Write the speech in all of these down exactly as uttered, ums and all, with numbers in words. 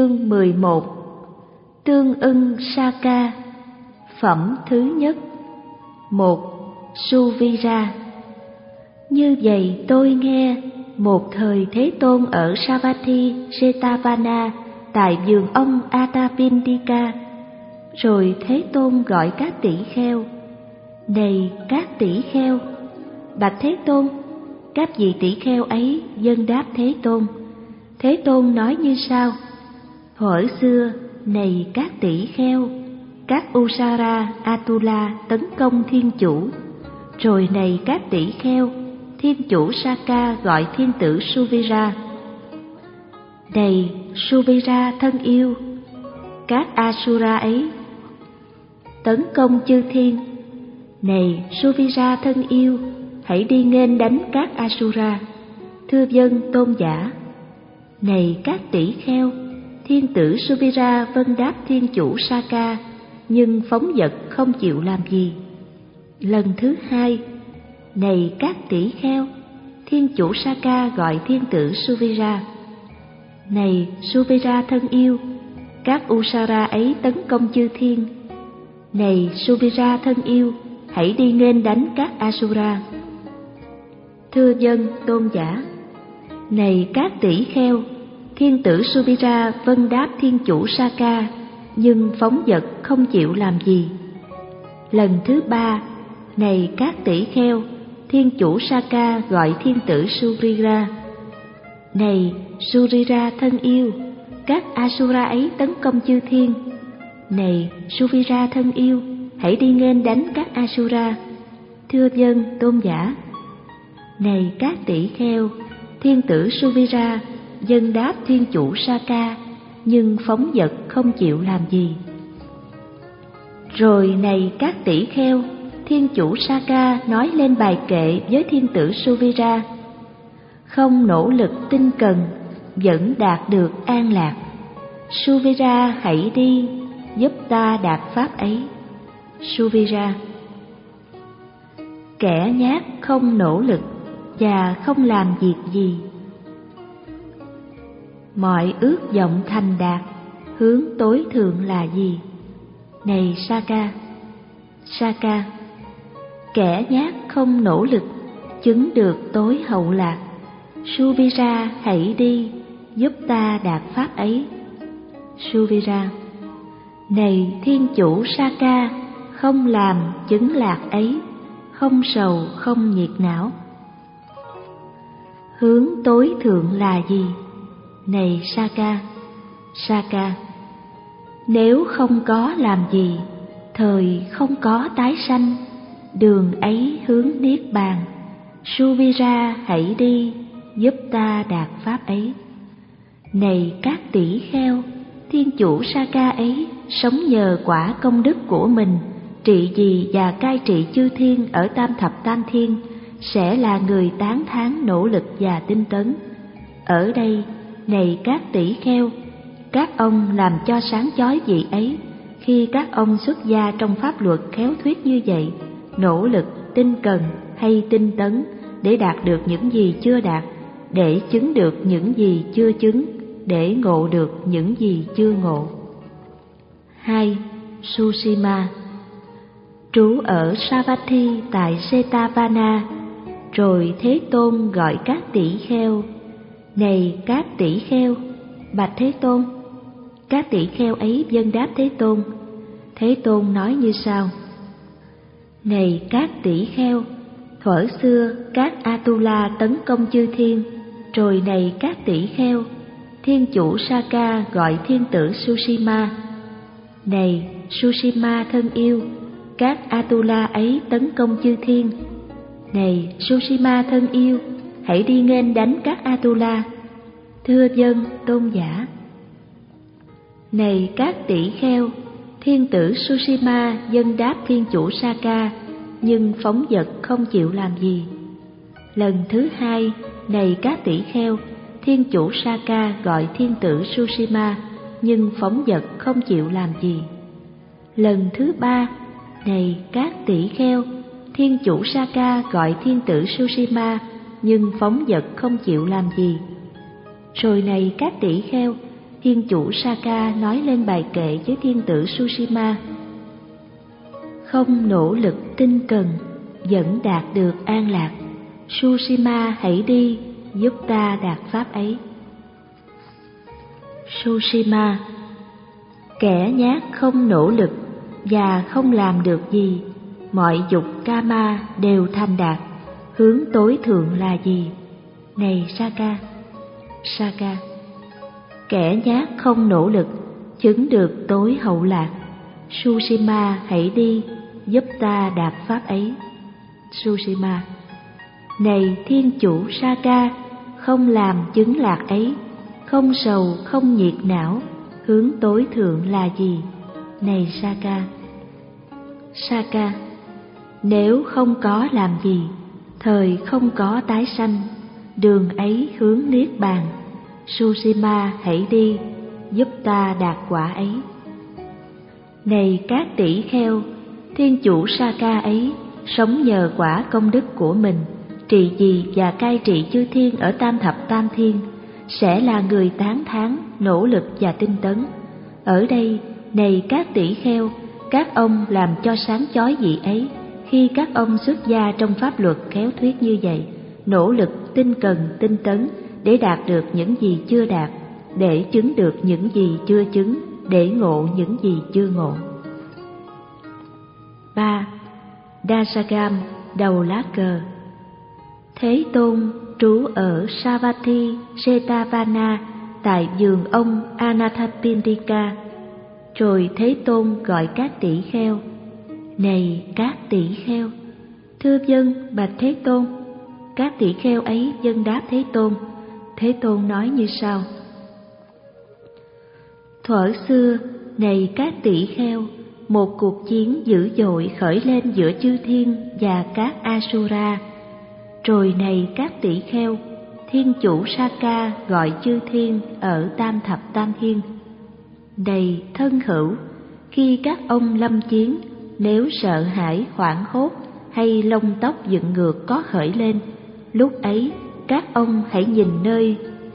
Chương mười một. Tương ưng Saka. Phẩm thứ nhất. Một. Suvira. Như vậy tôi nghe, một thời Thế Tôn ở Savatthi Jetavana tại vườn ông Atapindika. Rồi Thế Tôn gọi các tỷ kheo: Này các tỷ kheo! Bạch Thế Tôn! Các vị tỷ kheo ấy vâng đáp Thế Tôn. Thế Tôn nói như sau: Thuở xưa, này các tỷ kheo, các Usara Atula tấn công Thiên Chủ. Rồi này các tỷ kheo, Thiên Chủ Saka gọi thiên tử Suvira: Này Suvira thân yêu! Các Asura ấy tấn công chư thiên. Này Suvira thân yêu, hãy đi nghênh đánh các Asura. Thưa vâng tôn giả. Này các tỷ kheo, thiên tử Suvira vâng đáp thiên chủ Saka, nhưng phóng dật không chịu làm gì. Lần thứ hai. Này các tỷ kheo, thiên chủ Saka gọi thiên tử Suvira: Này Suvira thân yêu, các Usara ấy tấn công chư thiên. Này Suvira thân yêu, hãy đi nghênh đánh các Asura. Thưa vâng tôn giả. Này các tỷ kheo, thiên tử Suvira vâng đáp thiên chủ Saka, nhưng phóng dật không chịu làm gì. Lần thứ ba. Này các tỷ kheo, thiên chủ Saka gọi thiên tử Surira: Này Surira thân yêu, các Asura ấy tấn công chư thiên. Này Surira thân yêu, hãy đi nghênh đánh các Asura. Thưa vâng tôn giả. Này các tỷ kheo, thiên tử Suvira vâng đáp thiên chủ Saka, nhưng phóng dật không chịu làm gì. Rồi này các tỷ kheo, thiên chủ Saka nói lên bài kệ với thiên tử Suvira: Không nỗ lực tinh cần, vẫn đạt được an lạc. Suvira hãy đi, giúp ta đạt pháp ấy. Suvira: Kẻ nhát không nỗ lực và không làm việc gì. Mọi ước vọng thành đạt, hướng tối thượng là gì? Này Saka. Saka: Kẻ nhát không nỗ lực, chứng được tối hậu lạc. Suvira hãy đi, giúp ta đạt pháp ấy. Suvira: Này thiên chủ Saka, không làm chứng lạc ấy, không sầu không nhiệt não. Hướng tối thượng là gì? Này Saka. Saka: Nếu không có làm gì, thời không có tái sanh, đường ấy hướng niết bàn. Suvira hãy đi, giúp ta đạt pháp ấy. Này các tỷ kheo, thiên chủ Saka ấy sống nhờ quả công đức của mình, trị vì và cai trị chư thiên ở tam thập tam thiên, sẽ là người tán thán nỗ lực và tinh tấn. Ở đây, này các tỷ kheo, các ông làm cho sáng chói vị ấy, khi các ông xuất gia trong pháp luật khéo thuyết như vậy, nỗ lực, tinh cần hay tinh tấn để đạt được những gì chưa đạt, để chứng được những gì chưa chứng, để ngộ được những gì chưa ngộ. Hai. Sushima. Trú ở Savatthi tại Jetavana. Rồi Thế Tôn gọi các tỷ kheo: Này các tỷ kheo! Bạch Thế Tôn! Các tỷ kheo ấy vâng đáp Thế Tôn. Thế Tôn nói như sau: Này các tỷ kheo! Thuở xưa các Atula tấn công chư thiên. Rồi này các tỷ kheo, thiên chủ Saka gọi thiên tử Sushima: Này Sushima thân yêu, các Atula ấy tấn công chư thiên. Này Sushima thân yêu, hãy đi nghênh đánh các Atula. Thưa vâng tôn giả. Này các tỷ kheo, thiên tử Sushima vâng đáp thiên chủ Saka, nhưng phóng dật không chịu làm gì. Lần thứ hai. Này các tỷ kheo, thiên chủ Saka gọi thiên tử Sushima, nhưng phóng dật không chịu làm gì. Lần thứ ba. Này các tỷ kheo, thiên chủ Saka gọi thiên tử Sushima, nhưng phóng dật không chịu làm gì. Rồi này các tỷ kheo, Thiên chủ Saka nói lên bài kệ với thiên tử Sushima: không nỗ lực tinh cần vẫn đạt được an lạc. Sushima hãy đi giúp ta đạt pháp ấy. Sushima: kẻ nhát không nỗ lực và không làm được gì, mọi dục kama đều thành đạt, hướng tối thượng là gì? Này Saka. Saka: kẻ nhát không nỗ lực chứng được tối hậu lạc. Sushima hãy đi giúp ta đạt pháp ấy. Sushima: này thiên chủ Saka, không làm chứng lạc ấy, không sầu không nhiệt não, hướng tối thượng là gì? Này Saka. Saka: nếu không có làm gì, thời không có tái sanh, đường ấy hướng niết bàn. Sushima hãy đi giúp ta đạt quả ấy. Này các tỷ kheo, thiên chủ Saka ấy sống nhờ quả công đức của mình, trị vì và cai trị chư thiên ở tam thập tam thiên, sẽ là người tán thán, nỗ lực và tinh tấn. Ở đây, này các tỷ kheo, các ông làm cho sáng chói vị ấy, khi các ông xuất gia trong pháp luật khéo thuyết như vậy, nỗ lực tinh cần tinh tấn để đạt được những gì chưa đạt, để chứng được những gì chưa chứng, để ngộ những gì chưa ngộ. ba. Dasagam, đầu lá cờ. Thế Tôn trú ở Savatthi Setavana tại vườn ông Anathapindika. Rồi Thế Tôn gọi các tỷ kheo: này các tỷ kheo. Thưa vâng, bạch Thế Tôn. Các tỷ kheo ấy vâng đáp Thế Tôn. Thế Tôn nói như sau: thuở xưa, này các tỷ kheo, một cuộc chiến dữ dội khởi lên giữa chư thiên và các Asura. Rồi này các tỷ kheo, thiên chủ Saka gọi chư thiên ở tam thập tam thiên: này thân hữu, khi các ông lâm chiến, nếu sợ hãi hoảng hốt hay lông tóc dựng ngược có khởi lên, lúc ấy các ông hãy nhìn nơi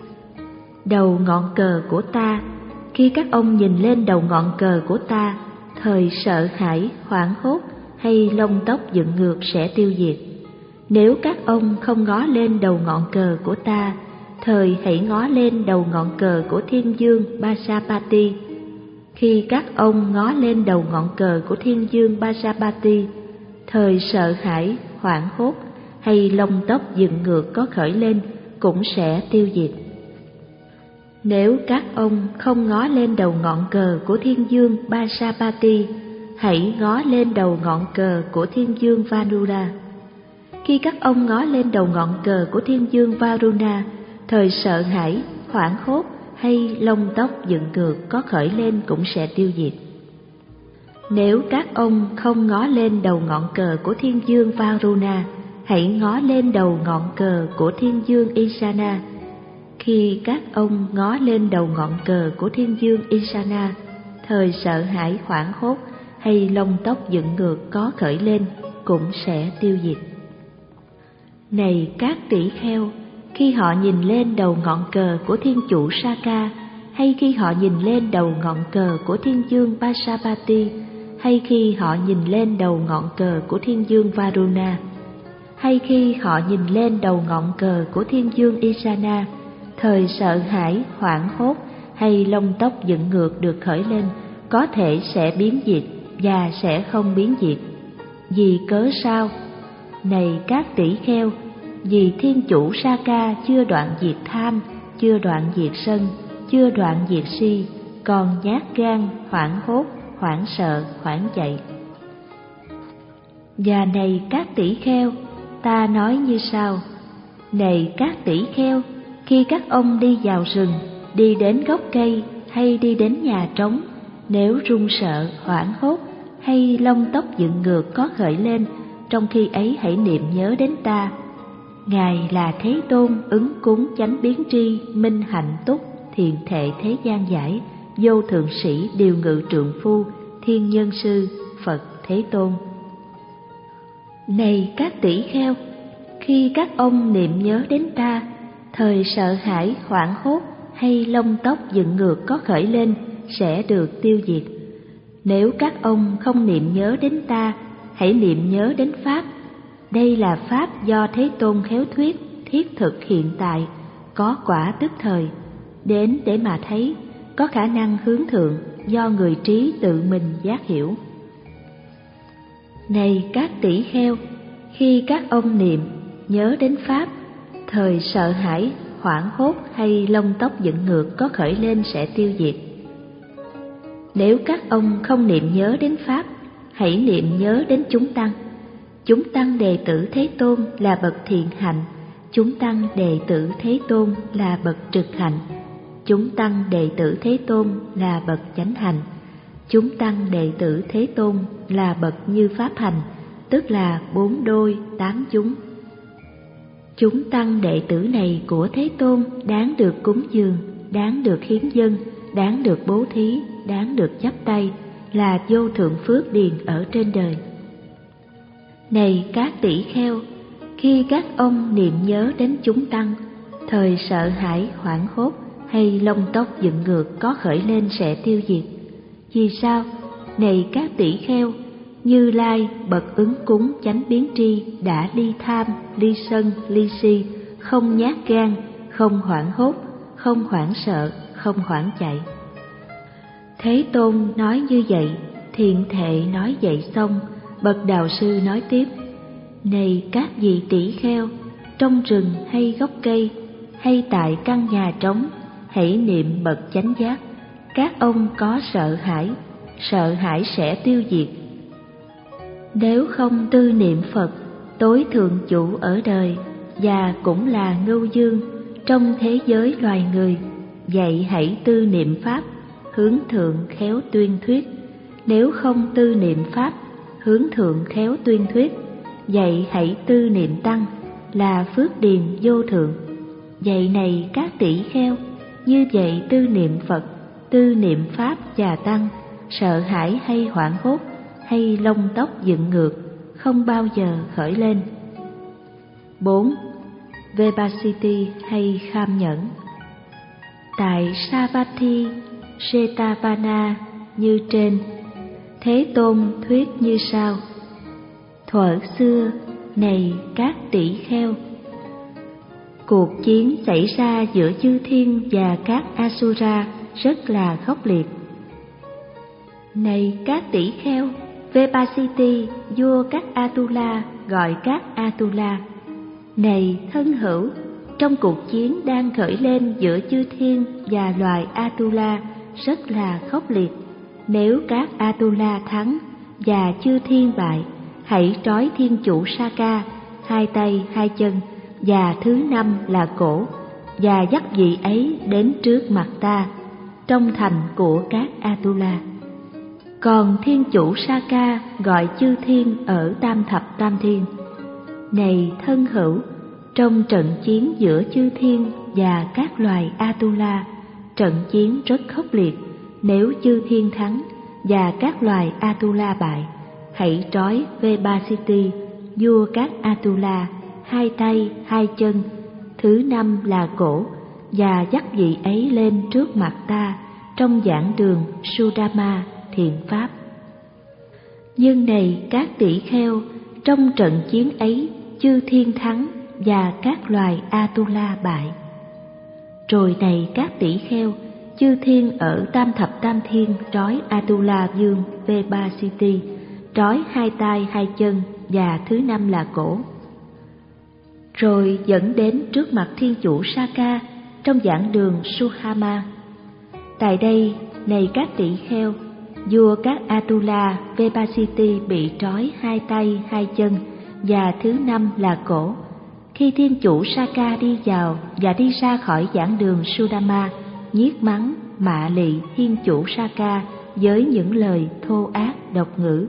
đầu ngọn cờ của ta. Khi các ông nhìn lên đầu ngọn cờ của ta, thời sợ hãi hoảng hốt hay lông tóc dựng ngược sẽ tiêu diệt. Nếu các ông không ngó lên đầu ngọn cờ của ta, thời hãy ngó lên đầu ngọn cờ của thiên dương Basapati. Khi các ông ngó lên đầu ngọn cờ của thiên dương Basapati, thời sợ hãi hoảng hốt hay lông tóc dựng ngược có khởi lên cũng sẽ tiêu diệt. Nếu các ông không ngó lên đầu ngọn cờ của thiên dương Basapati, hãy ngó lên đầu ngọn cờ của thiên dương Varuna. Khi các ông ngó lên đầu ngọn cờ của thiên dương Varuna, thời sợ hãi hoảng hốt hay lông tóc dựng ngược có khởi lên cũng sẽ tiêu diệt. Nếu các ông không ngó lên đầu ngọn cờ của thiên dương Varuna, hãy ngó lên đầu ngọn cờ của thiên dương Isana. Khi các ông ngó lên đầu ngọn cờ của thiên dương Isana, thời sợ hãi hoảng hốt hay lông tóc dựng ngược có khởi lên cũng sẽ tiêu diệt. Này các tỷ kheo, khi họ nhìn lên đầu ngọn cờ của thiên chủ Saka, hay khi họ nhìn lên đầu ngọn cờ của thiên dương Basapati, hay khi họ nhìn lên đầu ngọn cờ của thiên dương Varuna, hay khi họ nhìn lên đầu ngọn cờ của thiên dương Isana, thời sợ hãi hoảng hốt hay lông tóc dựng ngược được khởi lên có thể sẽ biến diệt và sẽ không biến diệt. Vì cớ sao? Này các tỷ kheo, vì thiên chủ Saka chưa đoạn diệt tham, chưa đoạn diệt sân, chưa đoạn diệt si, còn nhát gan, hoảng hốt, hoảng sợ, hoảng chạy. Và này các tỷ kheo, ta nói như sau: này các tỷ kheo, khi các ông đi vào rừng, đi đến gốc cây hay đi đến nhà trống, nếu run sợ, hoảng hốt hay lông tóc dựng ngược có khởi lên, trong khi ấy hãy niệm nhớ đến ta. Ngài là Thế Tôn ứng cúng chánh biến tri, minh hạnh túc, thiện thệ thế gian giải, vô thượng sĩ điều ngự trượng phu, thiên nhân sư, Phật Thế Tôn. Này các tỷ kheo, khi các ông niệm nhớ đến ta, thời sợ hãi hoảng hốt hay lông tóc dựng ngược có khởi lên sẽ được tiêu diệt. Nếu các ông không niệm nhớ đến ta, hãy niệm nhớ đến Pháp. Đây là Pháp do Thế Tôn khéo thuyết, thiết thực hiện tại, có quả tức thời, đến để mà thấy, có khả năng hướng thượng do người trí tự mình giác hiểu. Này các tỷ kheo, khi các ông niệm nhớ đến Pháp, thời sợ hãi, hoảng hốt hay lông tóc dựng ngược có khởi lên sẽ tiêu diệt. Nếu các ông không niệm nhớ đến Pháp, hãy niệm nhớ đến chúng tăng. Chúng tăng đệ tử Thế Tôn là bậc thiện hạnh, chúng tăng đệ tử Thế Tôn là bậc trực hạnh, chúng tăng đệ tử Thế Tôn là bậc chánh hạnh, chúng tăng đệ tử Thế Tôn là bậc như pháp hành, tức là bốn đôi tám chúng. Chúng tăng đệ tử này của Thế Tôn đáng được cúng dường, đáng được hiến dâng, đáng được bố thí, đáng được chắp tay, là vô thượng phước điền ở trên đời. Này các tỷ kheo, khi các ông niệm nhớ đến chúng tăng, thời sợ hãi, hoảng hốt hay lông tóc dựng ngược có khởi lên sẽ tiêu diệt. Vì sao? Này các tỷ kheo, Như Lai bậc ứng cúng chánh biến tri đã ly tham, ly sân, ly si, không nhát gan, không hoảng hốt, không hoảng sợ, không hoảng chạy. Thế Tôn nói như vậy, thiện thệ nói vậy xong, bậc đạo sư nói tiếp: Này các vị tỷ kheo, trong rừng hay gốc cây, hay tại căn nhà trống, hãy niệm bậc chánh giác. Các ông có sợ hãi, sợ hãi sẽ tiêu diệt. Nếu không tư niệm Phật, tối thượng chủ ở đời, và cũng là ngưu dương trong thế giới loài người, vậy hãy tư niệm Pháp, hướng thượng khéo tuyên thuyết. Nếu không tư niệm Pháp, hướng thượng khéo tuyên thuyết, vậy hãy tư niệm Tăng, là phước điền vô thượng. Vậy này các tỷ kheo, như vậy tư niệm Phật, tư niệm Pháp và Tăng, sợ hãi hay hoảng hốt hay lông tóc dựng ngược không bao giờ khởi lên. bốn. Vipasiti hay kham nhẫn. Tại Savatthi Setavana như trên, Thế Tôn thuyết như sau: Thuở xưa, này các tỷ kheo, cuộc chiến xảy ra giữa chư thiên và các Asura rất là khốc liệt. Này các tỷ kheo, Vipasiti, vua các Atula, gọi các Atula: Này thân hữu, trong cuộc chiến đang khởi lên giữa chư thiên và loài Atula rất là khốc liệt. Nếu các Atula thắng và chư thiên bại, hãy trói thiên chủ Saka, hai tay hai chân, và thứ năm là cổ, và dắt vị ấy đến trước mặt ta, trong thành của các Atula. Còn thiên chủ Saka gọi chư thiên ở tam thập tam thiên: Này thân hữu, trong trận chiến giữa chư thiên và các loài Atula, trận chiến rất khốc liệt. Nếu chư thiên thắng và các loài Atula bại, hãy trói Vipasiti, vua các Atula, hai tay hai chân, thứ năm là cổ, và dắt vị ấy lên trước mặt ta, trong giảng đường Sudama thiện pháp. Nhưng này các tỷ kheo, trong trận chiến ấy chư thiên thắng và các loài Atula bại. Rồi này các tỷ kheo, chư thiên ở tam thập tam thiên trói Atula vương Vipasiti, trói hai tay hai chân và thứ năm là cổ, rồi dẫn đến trước mặt thiên chủ Saka trong giảng đường Suhama. Tại đây, này các tỷ kheo, vua các Atula Vipasiti bị trói hai tay hai chân và thứ năm là cổ. Khi thiên chủ Saka đi vào và đi ra khỏi giảng đường Sudama, nhiếc mắng mạ lị thiên chủ Saka với những lời thô ác độc ngữ.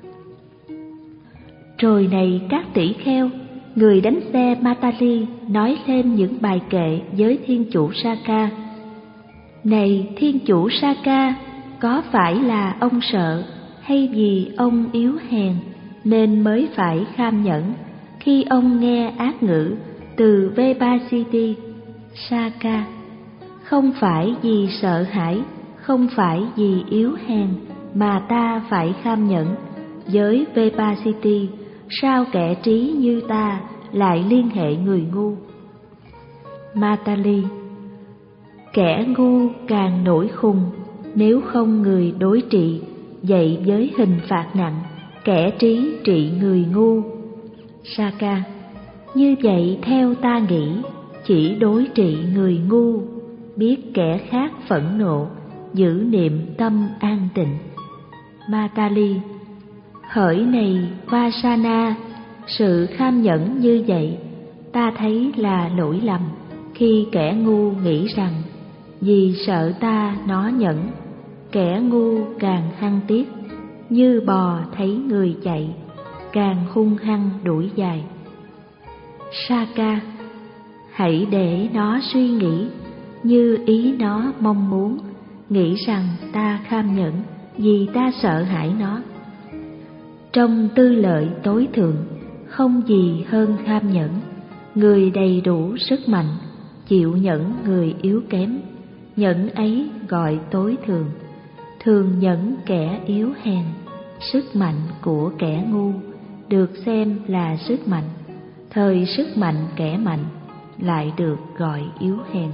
Rồi này các tỷ kheo, người đánh xe Matali nói lên những bài kệ với thiên chủ Saka: Này thiên chủ Saka, có phải là ông sợ hay vì ông yếu hèn nên mới phải kham nhẫn khi ông nghe ác ngữ từ Vipasiti? Saka: không phải vì sợ hãi, không phải vì yếu hèn mà ta phải kham nhẫn. Với Vipasiti, sao kẻ trí như ta lại liên hệ người ngu? Matali: kẻ ngu càng nổi khùng, nếu không người đối trị, vậy với hình phạt nặng, kẻ trí trị người ngu. Saka: như vậy theo ta nghĩ, chỉ đối trị người ngu, biết kẻ khác phẫn nộ, giữ niệm tâm an tịnh. Matali: hỡi này Vasana, sự kham nhẫn như vậy ta thấy là lỗi lầm khi kẻ ngu nghĩ rằng vì sợ ta nó nhẫn, kẻ ngu càng hăng tiếc, như bò thấy người chạy, càng hung hăng đuổi dài. Saka: hãy để nó suy nghĩ như ý nó mong muốn, nghĩ rằng ta kham nhẫn vì ta sợ hãi nó. Trong tư lợi tối thượng, không gì hơn kham nhẫn. Người đầy đủ sức mạnh, chịu nhẫn người yếu kém, nhẫn ấy gọi tối thượng. Thường nhẫn kẻ yếu hèn, sức mạnh của kẻ ngu được xem là sức mạnh, thời sức mạnh kẻ mạnh lại được gọi yếu hèn.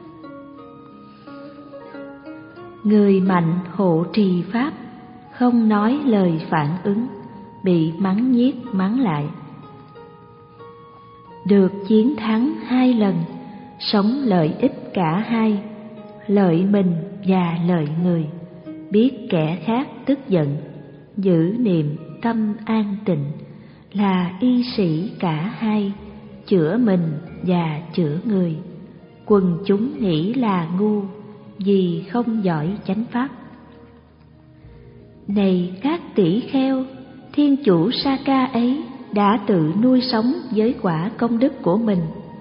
Người mạnh hộ trì pháp, không nói lời phản ứng, bị mắng nhiếc mắng lại. Được chiến thắng hai lần, sống lợi ích cả hai, lợi mình và lợi người, biết kẻ khác tức giận, giữ niệm tâm an tịnh, là y sĩ cả hai, chữa mình và chữa người. Quần chúng nghĩ là ngu vì không giỏi chánh pháp. Này các tỷ kheo, thiên chủ Saka ấy đã tự nuôi sống với quả công đức của mình,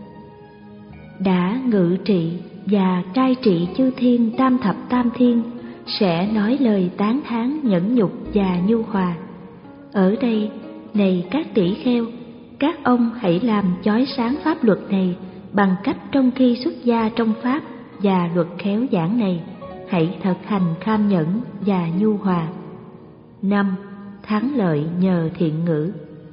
đã ngự trị và cai trị chư thiên tam thập tam thiên, sẽ nói lời tán thán nhẫn nhục và nhu hòa. Ở đây, này các tỷ kheo, các ông hãy làm chói sáng pháp luật này bằng cách trong khi xuất gia trong pháp và luật khéo giảng này, hãy thực hành kham nhẫn và nhu hòa. Năm. Thắng lợi nhờ thiện ngữ.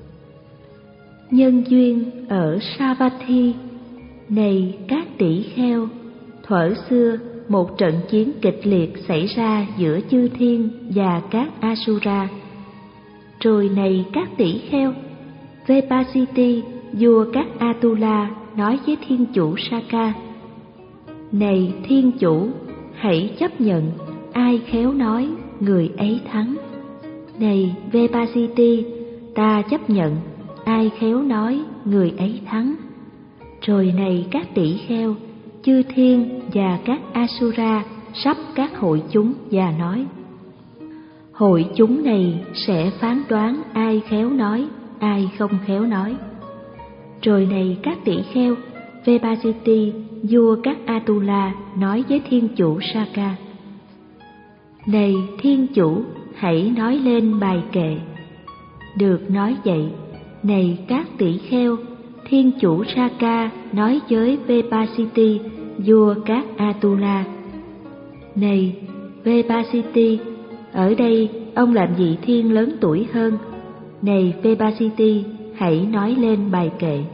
Nhân duyên ở Savatthi. Này các tỷ kheo, thuở xưa một trận chiến kịch liệt xảy ra giữa chư thiên và các Asura. Rồi này các tỷ kheo, Vipasiti, vua các Atula, nói với thiên chủ Saka: này thiên chủ, hãy chấp nhận, ai khéo nói người ấy thắng. Này Vipasiti, ta chấp nhận, ai khéo nói người ấy thắng. Rồi này các tỷ kheo, chư thiên và các Asura sắp các hội chúng và nói: hội chúng này sẽ phán đoán ai khéo nói, ai không khéo nói. Rồi này các tỷ kheo, Vipasiti, vua các Atula, nói với thiên chủ Saka: này thiên chủ, hãy nói lên bài kệ. Được nói vậy, này các tỷ kheo, thiên chủ Saka nói với Vipasiti, vua các Atula: này Vipasiti, ở đây ông làm vị thiên lớn tuổi hơn. Này Vipasiti, hãy nói lên bài kệ.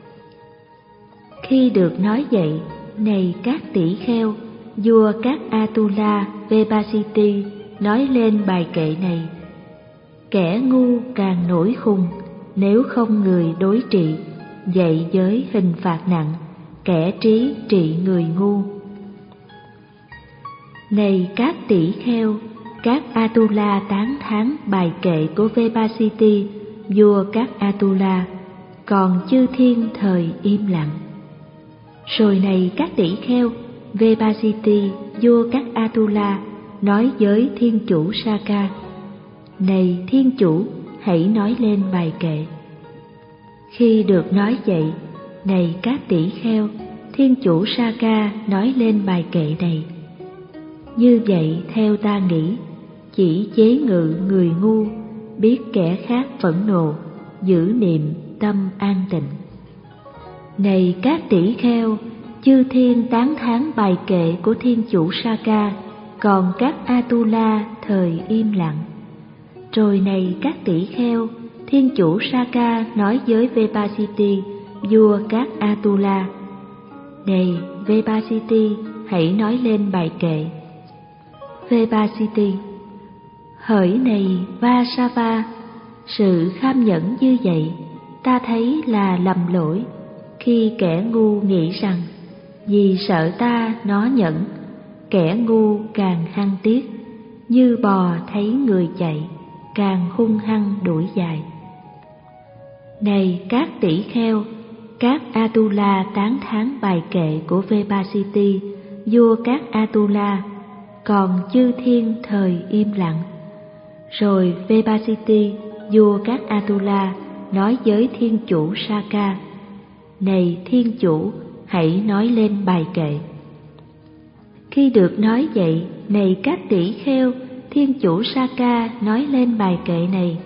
Khi được nói vậy, này các tỷ kheo, vua các Atula, Vipasiti nói lên bài kệ này: kẻ ngu càng nổi khùng, nếu không người đối trị, vậy với hình phạt nặng, kẻ trí trị người ngu. Này các tỷ kheo, các Atula tán thán bài kệ của Vipasiti, vua các Atula, còn chư thiên thời im lặng. Rồi này các tỷ kheo, Vipasiti, vua các Atula, nói với thiên chủ Saka: này thiên chủ, hãy nói lên bài kệ. Khi được nói vậy, này các tỷ kheo, thiên chủ Saka nói lên bài kệ này: như vậy theo ta nghĩ, chỉ chế ngự người ngu, biết kẻ khác phẫn nộ, giữ niệm tâm an tịnh. Này các tỷ kheo, chư thiên tán thán bài kệ của thiên chủ Saka, còn các Atula thời im lặng. Rồi này các tỷ kheo, thiên chủ Saka nói với Vepasiti, vua các Atula: Này Vepasiti, hãy nói lên bài kệ. Vepasiti: Hỡi này Vasava, sự kham nhẫn như vậy ta thấy là lầm lỗi, khi kẻ ngu nghĩ rằng vì sợ ta nó nhẫn, kẻ ngu càng hăng tiếc, như bò thấy người chạy, càng hung hăng đuổi dài. Này các tỷ kheo, các Atula tán thán bài kệ của Vepasiti, vua các Atula, còn chư thiên thời im lặng. Rồi Vepasiti, vua các Atula, nói với thiên chủ Saka: Này thiên chủ, hãy nói lên bài kệ. Khi được nói vậy, này các tỷ kheo, thiên chủ Saka nói lên bài kệ này: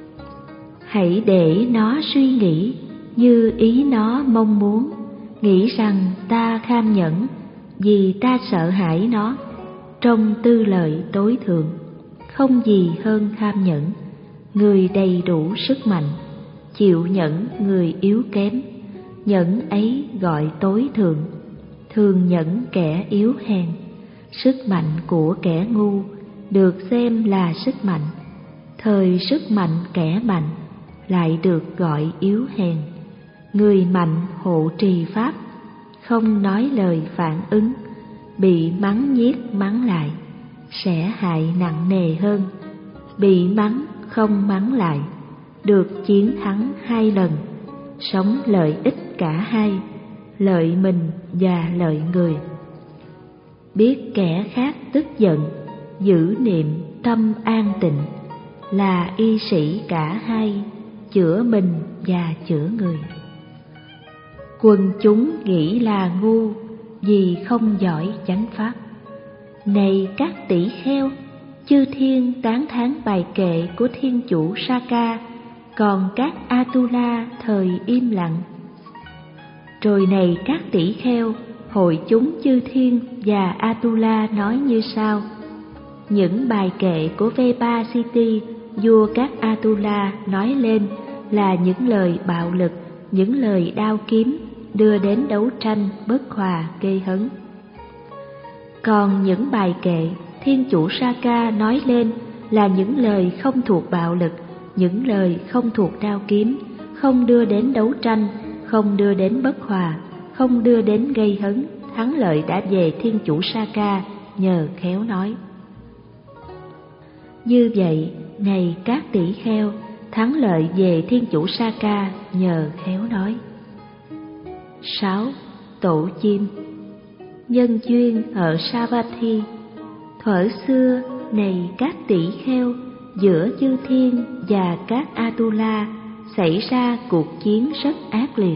Hãy để nó suy nghĩ như ý nó mong muốn, nghĩ rằng ta kham nhẫn vì ta sợ hãi nó, trong tư lợi tối thượng, không gì hơn kham nhẫn. Người đầy đủ sức mạnh, chịu nhẫn người yếu kém, nhẫn ấy gọi tối thượng, thường nhẫn kẻ yếu hèn. Sức mạnh của kẻ ngu được xem là sức mạnh, thời sức mạnh kẻ mạnh lại được gọi yếu hèn. Người mạnh hộ trì pháp, không nói lời phản ứng, bị mắng nhiếc mắng lại, sẽ hại nặng nề hơn. Bị mắng không mắng lại, được chiến thắng hai lần, sống lợi ích cả hai, lợi mình và lợi người. Biết kẻ khác tức giận, giữ niệm tâm an tịnh, là y sĩ cả hai, chữa mình và chữa người. Quần chúng nghĩ là ngu vì không giỏi chánh pháp. Này các tỷ kheo, chư thiên tán thán bài kệ của thiên chủ Saka, còn các Atula thời im lặng. Rồi này các tỷ kheo, hội chúng chư thiên và Atula nói như sau: Những bài kệ của Vepasiti, vua các Atula nói lên là những lời bạo lực, những lời đao kiếm, đưa đến đấu tranh bất hòa gây hấn. Còn những bài kệ thiên chủ Saka nói lên là những lời không thuộc bạo lực, những lời không thuộc đao kiếm, không đưa đến đấu tranh, không đưa đến bất hòa, không đưa đến gây hấn. Thắng lợi đã về thiên chủ Saka nhờ khéo nói. Như vậy, này các tỷ kheo, thắng lợi về thiên chủ Saka nhờ khéo nói. Sáu. Tổ chim. Nhân duyên ở Savatthi. Thuở xưa, này các tỷ kheo, giữa chư thiên và các Atula xảy ra cuộc chiến rất ác liệt.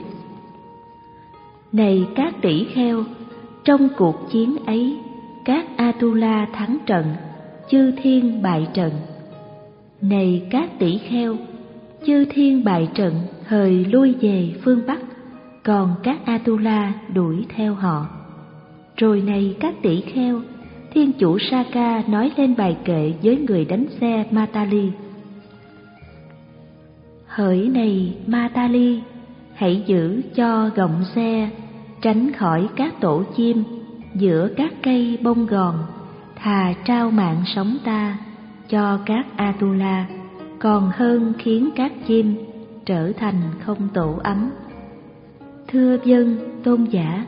Này các tỷ kheo, trong cuộc chiến ấy, các Atula thắng trận, chư thiên bại trận. Này các tỷ kheo, chư thiên bại trận hời lui về phương Bắc, còn các Atula đuổi theo họ. Rồi này các tỷ kheo, thiên chủ Saka nói lên bài kệ với người đánh xe Matali: Hỡi này Matali, hãy giữ cho gọng xe, tránh khỏi các tổ chim giữa các cây bông gòn, thà trao mạng sống ta cho các Atula, còn hơn khiến các chim trở thành không tổ ấm. Thưa vâng, tôn giả.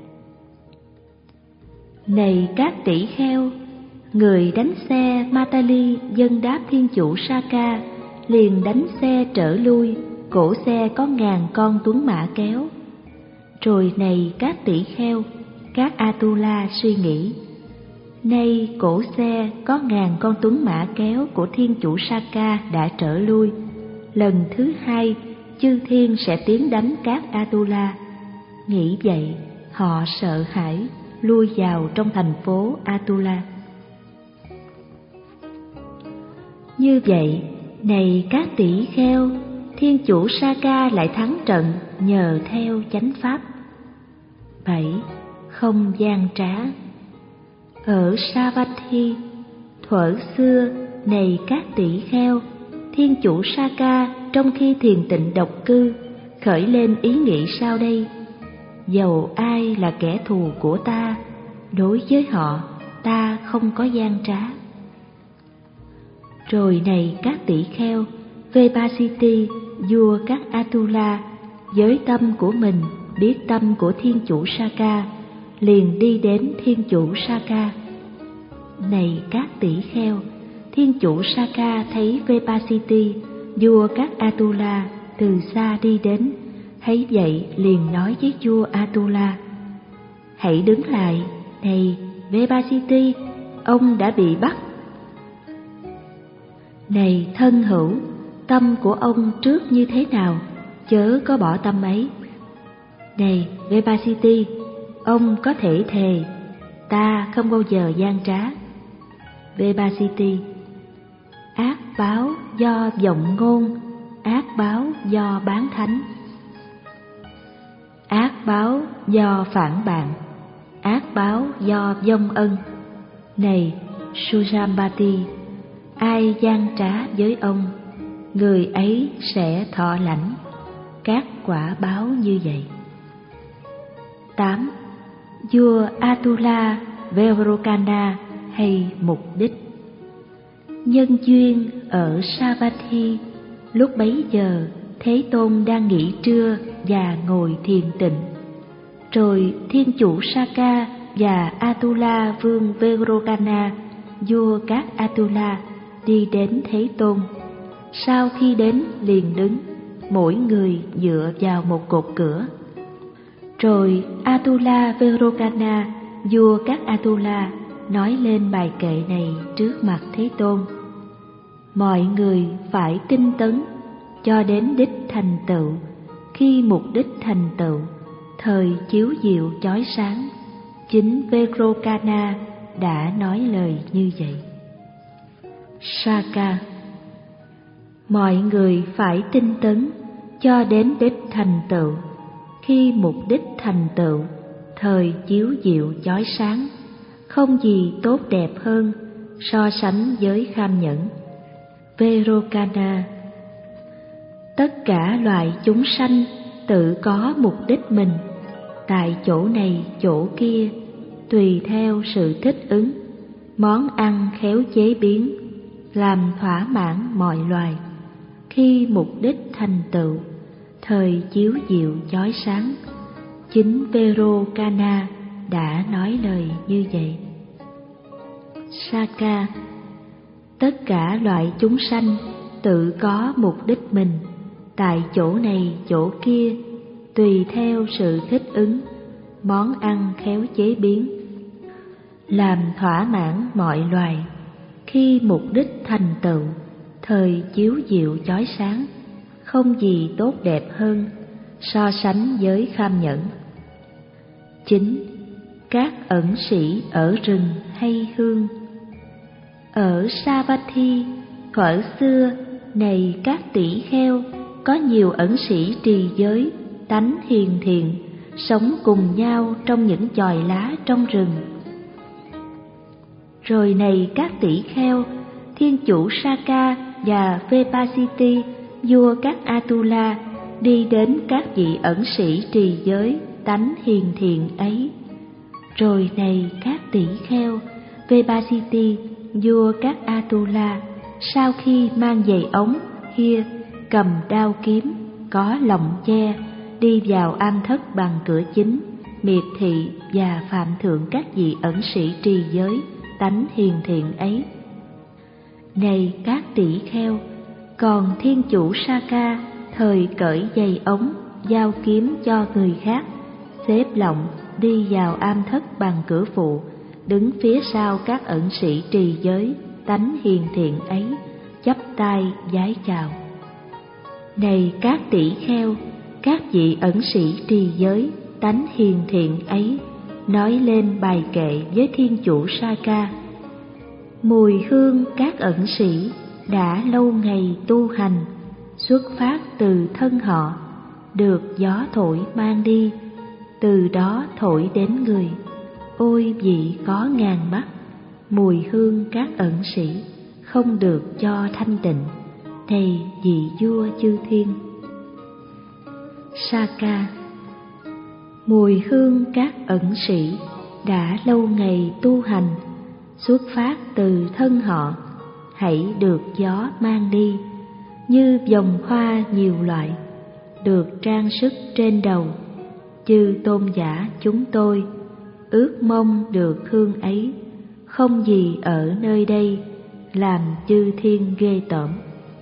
Này các tỷ kheo, người đánh xe Matali dâng đáp thiên chủ Saka, liền đánh xe trở lui, cổ xe có ngàn con tuấn mã kéo. Rồi này các tỷ kheo, các Atula suy nghĩ: Nay cổ xe có ngàn con tuấn mã kéo của thiên chủ Saka đã trở lui, lần thứ hai chư thiên sẽ tiến đánh các Atula. Nghĩ vậy, họ sợ hãi lui vào trong thành phố Atula. Như vậy, này các tỷ kheo, thiên chủ Saka lại thắng trận nhờ theo chánh pháp. Bảy. không gian trá. Ở Savatthi, thuở xưa này các tỷ kheo, thiên chủ Saka trong khi thiền tịnh độc cư khởi lên ý nghĩ sau đây: dầu ai là kẻ thù của ta, đối với họ ta không có gian trá. Rồi này các tỷ kheo, Vebasiti, vua các Atula, với tâm của mình biết tâm của thiên chủ Saka, liền đi đến thiên chủ Saka. Này các tỷ kheo, thiên chủ Saka thấy Vebasiti, vua các Atula, từ xa đi đến, thấy vậy liền nói với vua Atula: hãy đứng lại, này Vebasiti, ông đã bị bắt. Này thân hữu, tâm của ông trước như thế nào, chớ có bỏ tâm ấy. Này Vebasiti, ông có thể thề: ta không bao giờ gian trá. Vebasiti: ác báo do vọng ngôn, ác báo do bán thánh. Ác báo do phản bạn, ác báo do vong ân. Này Sujambati, ai gian trá với ông, người ấy sẽ thọ lãnh các quả báo như vậy. tám. Vua Atula Vairocana hay mục đích. Nhân duyên ở Savatthi, lúc bấy giờ Thế Tôn đang nghỉ trưa và ngồi thiền tịnh. Rồi thiên chủ Saka và Atula vương Vairocana, vua các Atula, đi đến Thế Tôn. Sau khi đến liền đứng, mỗi người dựa vào một cột cửa. Rồi Atula Vairocana, vua các Atula, nói lên bài kệ này trước mặt Thế Tôn: mọi người phải tinh tấn cho đến đích thành tựu. Khi mục đích thành tựu, thời chiếu diệu chói sáng, chính Vairocana đã nói lời như vậy. Saka: mọi người phải tinh tấn cho đến đích thành tựu. Khi mục đích thành tựu, thời chiếu diệu chói sáng, không gì tốt đẹp hơn so sánh với kham nhẫn. Vairocana: tất cả loại chúng sanh tự có mục đích mình, tại chỗ này chỗ kia, tùy theo sự thích ứng, món ăn khéo chế biến, làm thỏa mãn mọi loài. Khi mục đích thành tựu, thời chiếu diệu chói sáng, chính Vairocana đã nói lời như vậy. Saka: tất cả loại chúng sanh tự có mục đích mình, tại chỗ này chỗ kia, tùy theo sự thích ứng, món ăn khéo chế biến, làm thỏa mãn mọi loài. Khi mục đích thành tựu, thời chiếu diệu chói sáng, không gì tốt đẹp hơn so sánh với kham nhẫn. Chính các ẩn sĩ ở rừng hay hương. Ở Savatthi, thuở xưa này các tỷ kheo, có nhiều ẩn sĩ trì giới, tánh hiền thiện, sống cùng nhau trong những chòi lá trong rừng. Rồi này các tỷ kheo, thiên chủ Saka và Vebasiti, vua các Atula, đi đến các vị ẩn sĩ trì giới, tánh hiền thiện ấy. Rồi này các tỷ kheo, Vebasiti, vua các Atula, sau khi mang giày ống, hia, cầm đao kiếm, có lọng che, đi vào am thất bằng cửa chính, miệt thị và phạm thượng các vị ẩn sĩ trì giới, tánh hiền thiện ấy. Này các tỷ kheo, còn thiên chủ Saka thời cởi giày ống, giao kiếm cho người khác, xếp lọng, đi vào am thất bằng cửa phụ, đứng phía sau các ẩn sĩ trì giới, tánh hiền thiện ấy, chắp tay vái chào. Này các tỷ kheo, các vị ẩn sĩ trì giới, tánh hiền thiện ấy, nói lên bài kệ với thiên chủ Saka: mùi hương các ẩn sĩ đã lâu ngày tu hành, xuất phát từ thân họ, được gió thổi mang đi, từ đó thổi đến người. ôi vị có ngàn mắt, mùi hương các ẩn sĩ không được cho thanh tịnh, này vị vua chư thiên. Saka: mùi hương các ẩn sĩ đã lâu ngày tu hành, xuất phát từ thân họ, hãy được gió mang đi, như vòng hoa nhiều loại, được trang sức trên đầu. Chư tôn giả chúng tôi ước mong được hương ấy, không gì ở nơi đây làm chư thiên ghê tởm.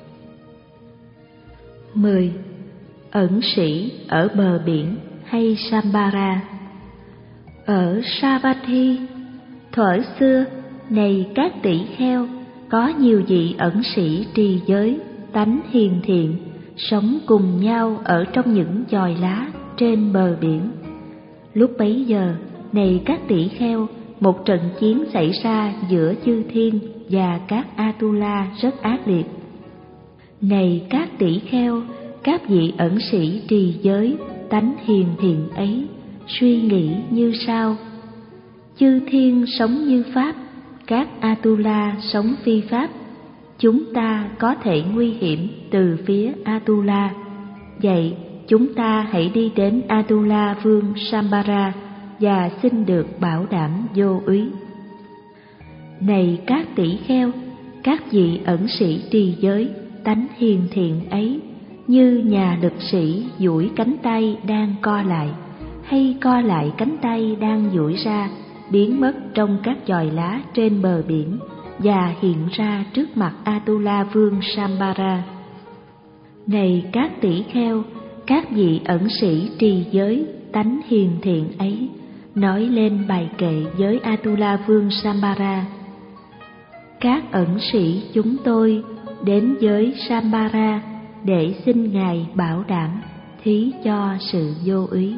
Mười. Ẩn sĩ ở bờ biển hay Sambara. Ở Savatthi, thuở xưa, này các tỷ kheo, có nhiều vị ẩn sĩ trì giới, tánh hiền thiện, sống cùng nhau ở trong những chòi lá trên bờ biển. Lúc bấy giờ, này các tỷ kheo, một trận chiến xảy ra giữa chư thiên và các Atula rất ác liệt. Này các tỷ kheo, các vị ẩn sĩ trì giới, tánh hiền thiện ấy suy nghĩ như sau: chư thiên sống như pháp, các Atula sống phi pháp. Chúng ta có thể nguy hiểm từ phía Atula, vậy chúng ta hãy đi đến Atula vương Sambara và xin được bảo đảm vô úy. Này các tỷ kheo, các vị ẩn sĩ trì giới, tánh hiền thiện ấy như nhà lực sĩ duỗi cánh tay đang co lại, hay co lại cánh tay đang duỗi ra, biến mất trong các chòi lá trên bờ biển và hiện ra trước mặt Atula vương Sambara. Này các tỷ kheo, các vị ẩn sĩ trì giới, tánh hiền thiện ấy nói lên bài kệ với Atula vương Sambara: các ẩn sĩ chúng tôi đến với Sambara để xin Ngài bảo đảm thí cho sự vô úy.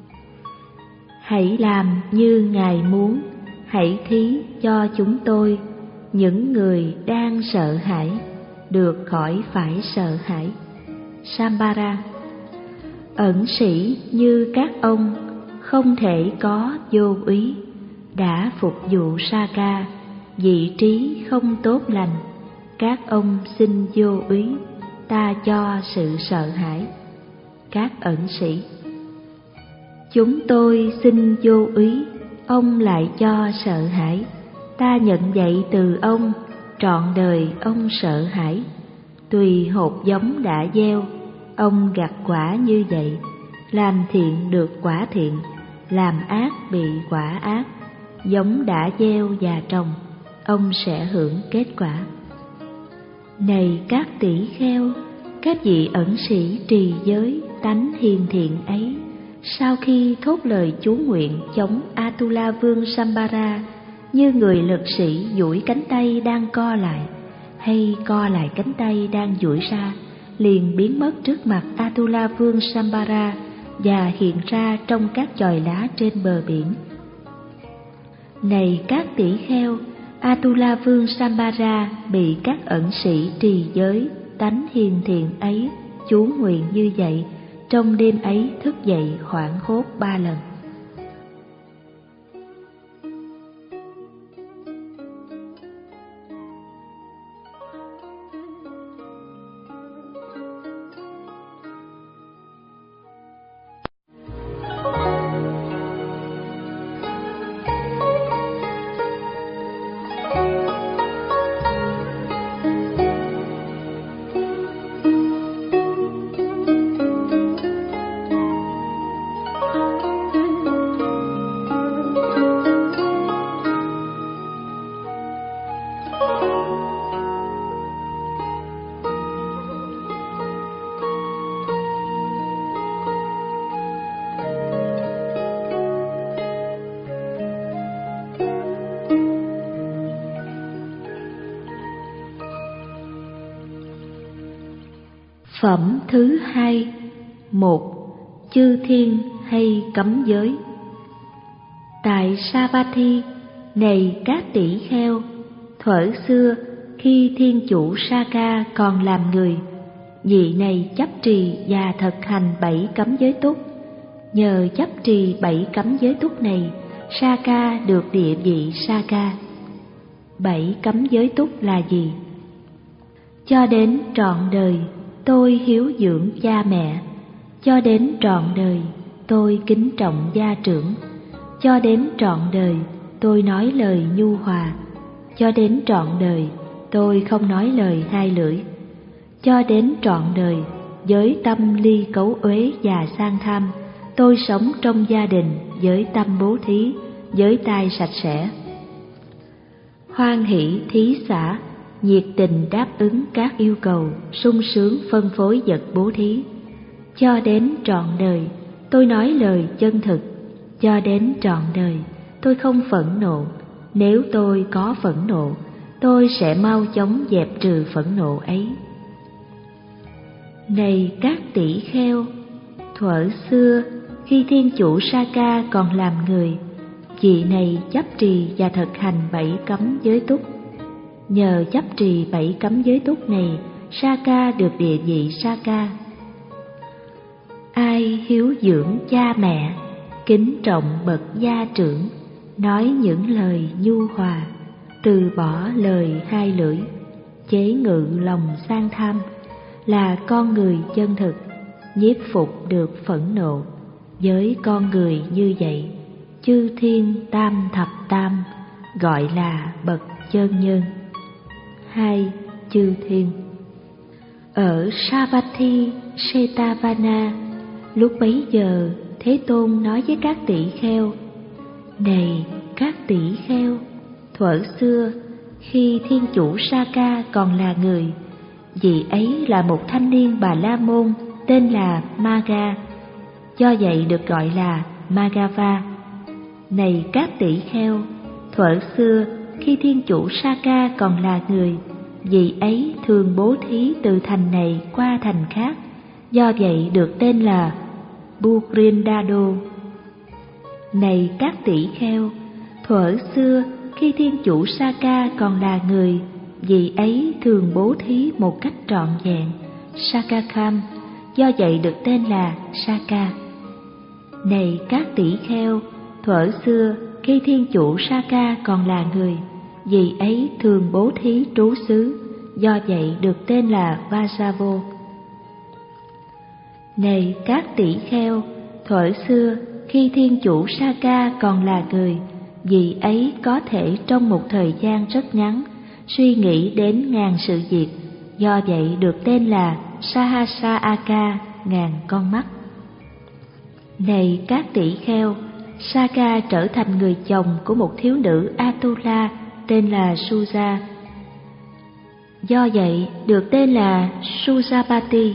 Hãy làm như Ngài muốn, hãy thí cho chúng tôi, những người đang sợ hãi, được khỏi phải sợ hãi. Sambara: ẩn sĩ như các ông không thể có vô úy, đã phục vụ Saka, vị trí không tốt lành. Các ông xin vô úy, ta cho sự sợ hãi. Các ẩn sĩ: chúng tôi xin vô úy, ông lại cho sợ hãi. Ta nhận dạy từ ông, trọn đời ông sợ hãi. Tùy hột giống đã gieo, ông gặt quả như vậy. Làm thiện được quả thiện, làm ác bị quả ác. Giống đã gieo và trồng, ông sẽ hưởng kết quả. Này các tỷ kheo, các vị ẩn sĩ trì giới, tánh hiền thiện ấy, sau khi thốt lời chú nguyện chống Atula vương Sambara, như người lực sĩ duỗi cánh tay đang co lại, hay co lại cánh tay đang duỗi ra, liền biến mất trước mặt Atula vương Sambara và hiện ra trong các chòi lá trên bờ biển. Này các tỷ kheo, Atula vương Sambara bị các ẩn sĩ trì giới, tánh hiền thiện ấy chú nguyện như vậy, trong đêm ấy thức dậy hoảng hốt ba lần. Phẩm thứ hai. Một. Chư thiên hay cấm giới. Tại Savatthi, này các tỷ kheo, thuở xưa khi thiên chủ Saka còn làm người, vị này chấp trì và thực hành bảy cấm giới túc. Nhờ chấp trì bảy cấm giới túc này Saka được địa vị Saka. Bảy cấm giới túc là gì? Cho đến trọn đời tôi hiếu dưỡng cha mẹ, cho đến trọn đời tôi kính trọng gia trưởng, cho đến trọn đời tôi nói lời nhu hòa, cho đến trọn đời tôi không nói lời hai lưỡi, cho đến trọn đời với tâm ly cấu uế và sang tham, tôi sống trong gia đình với tâm bố thí, với tay sạch sẽ. Hoan hỷ thí xả, nhiệt tình đáp ứng các yêu cầu, sung sướng phân phối vật bố thí. Cho đến trọn đời tôi nói lời chân thực, cho đến trọn đời tôi không phẫn nộ. Nếu tôi có phẫn nộ, tôi sẽ mau chóng dẹp trừ phẫn nộ ấy. Này các tỷ kheo, thuở xưa khi Thiên Chủ Saka còn làm người, vị này chấp trì và thực hành bảy cấm giới túc. Nhờ chấp trì bảy cấm giới túc này, Saka được địa vị Saka. Ai hiếu dưỡng cha mẹ, kính trọng bậc gia trưởng, nói những lời nhu hòa, từ bỏ lời hai lưỡi, chế ngự lòng sang tham, là con người chân thực, nhiếp phục được phẫn nộ. Với con người như vậy, chư thiên tam thập tam gọi là bậc chân nhân. Hai, chư thiên. Ở Savatthi Setavana, lúc bấy giờ Thế Tôn nói với các tỷ kheo: Này các tỷ kheo, thuở xưa khi Thiên Chủ Saka còn là người, vị ấy là một thanh niên Bà La Môn tên là Maga, do vậy được gọi là Magava. Này các tỷ kheo, thuở xưa khi Thiên Chủ Saka còn là người, vị ấy thường bố thí từ thành này qua thành khác, do vậy được tên là Bugrindado. Này các tỷ kheo, thuở xưa khi Thiên Chủ Saka còn là người, vị ấy thường bố thí một cách trọn vẹn, Sakakam, do vậy được tên là Saka. Này các tỷ kheo, thuở xưa khi Thiên Chủ Saka còn là người, vị ấy thường bố thí trú xứ, do vậy được tên là Vasavo. Này các tỷ kheo, thuở xưa khi Thiên Chủ Saka còn là người, vị ấy có thể trong một thời gian rất ngắn suy nghĩ đến ngàn sự việc, do vậy được tên là Sahasraka, ngàn con mắt. Này các tỷ kheo, Saka trở thành người chồng của một thiếu nữ Atula tên là Suja, do vậy được tên là Sujapati.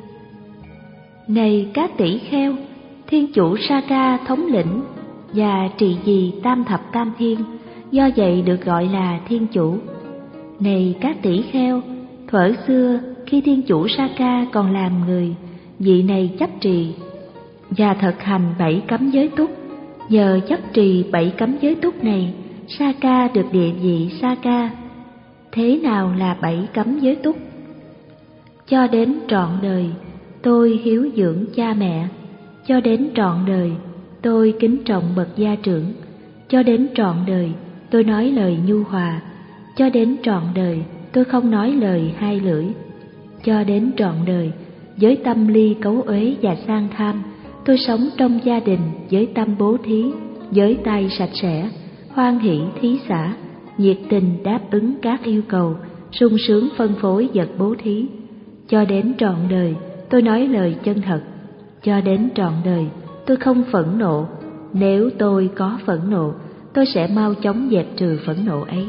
Này các tỷ kheo, Thiên Chủ Saka thống lĩnh và trị vì tam thập tam thiên, do vậy được gọi là Thiên Chủ. Này các tỷ kheo, thuở xưa khi Thiên Chủ Saka còn làm người, vị này chấp trì và thực hành bảy cấm giới túc. Nhờ chấp trì bảy cấm giới túc này, Saka được địa vị Saka. Thế nào là bảy cấm giới túc? Cho đến trọn đời tôi hiếu dưỡng cha mẹ, cho đến trọn đời tôi kính trọng bậc gia trưởng, cho đến trọn đời tôi nói lời nhu hòa, cho đến trọn đời tôi không nói lời hai lưỡi, cho đến trọn đời với tâm ly cấu uế và sang tham, tôi sống trong gia đình với tâm bố thí, với tay sạch sẽ, hoan hỷ thí xả, nhiệt tình đáp ứng các yêu cầu, sung sướng phân phối vật bố thí. Cho đến trọn đời tôi nói lời chân thật, cho đến trọn đời tôi không phẫn nộ. Nếu tôi có phẫn nộ, tôi sẽ mau chóng dẹp trừ phẫn nộ ấy.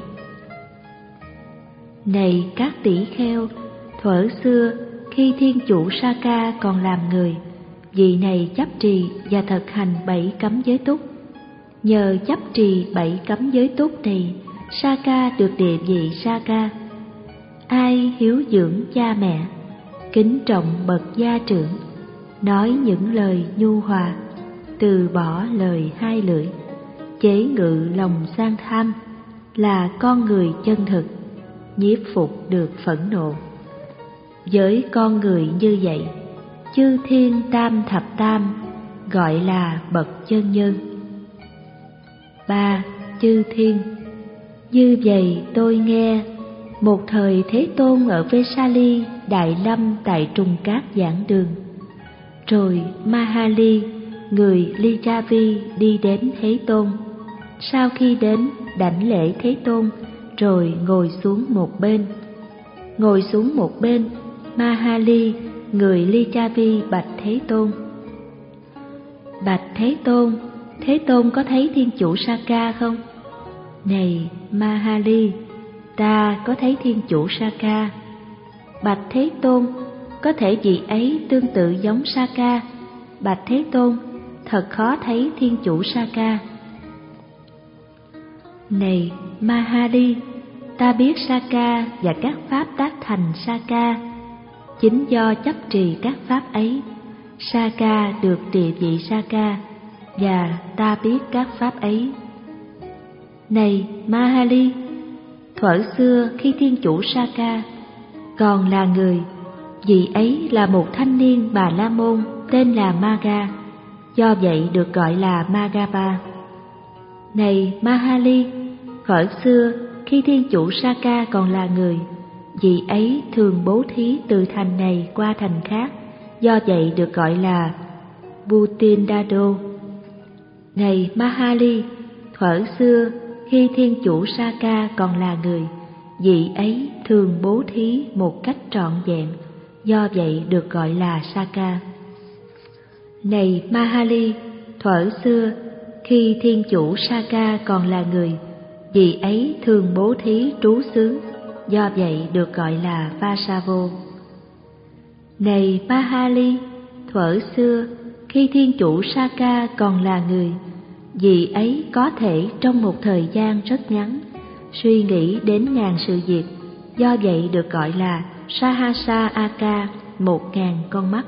Này các tỷ kheo, thuở xưa khi Thiên Chủ Saka còn làm người, vị này chấp trì và thực hành bảy cấm giới túc. Nhờ chấp trì bảy cấm giới túc này, Saka được địa vị Saka. Ai hiếu dưỡng cha mẹ, kính trọng bậc gia trưởng, nói những lời nhu hòa, từ bỏ lời hai lưỡi, chế ngự lòng sang tham, là con người chân thực, nhiếp phục được phẫn nộ. Với con người như vậy, chư thiên tam thập tam gọi là bậc chân nhân. Ba. Chư thiên. Như vậy tôi nghe, một thời Thế Tôn ở Vesali, Đại Lâm tại Trùng Cát giảng đường. Rồi Mahali, người Lichavi đi đến Thế Tôn. Sau khi đến, đảnh lễ Thế Tôn, rồi ngồi xuống một bên. Ngồi xuống một bên, Mahali, người Lichavi bạch Thế Tôn. Bạch Thế Tôn, Thế Tôn có thấy Thiên Chủ Saka không? Này Mahali, ta có thấy Thiên Chủ Saka. Bạch Thế Tôn, có thể vị ấy tương tự giống Saka. Bạch Thế Tôn, thật khó thấy Thiên Chủ Saka. Này Mahali, ta biết Saka và các pháp tác thành Saka. Chính do chấp trì các pháp ấy, Saka được địa vị Saka, và ta biết các pháp ấy. Này Mahali, thuở xưa khi Thiên Chủ Saka còn là người, vị ấy là một thanh niên Bà La Môn tên là Maga, do vậy được gọi là Magapa. Này Mahali, thuở xưa khi Thiên Chủ Saka còn là người, vị ấy thường bố thí từ thành này qua thành khác, do vậy được gọi là Butindado. Này Mahali, thuở xưa khi Thiên Chủ Saka còn là người, vị ấy thường bố thí một cách trọn vẹn, do vậy được gọi là Saka. Này Mahali, thuở xưa khi Thiên Chủ Saka còn là người, vị ấy thường bố thí trú xứ, do vậy được gọi là Vasavo. Này Mahali, thuở xưa khi Thiên Chủ Saka còn là người, vị ấy có thể trong một thời gian rất ngắn suy nghĩ đến ngàn sự việc, do vậy được gọi là Sahasa Aka, một ngàn con mắt.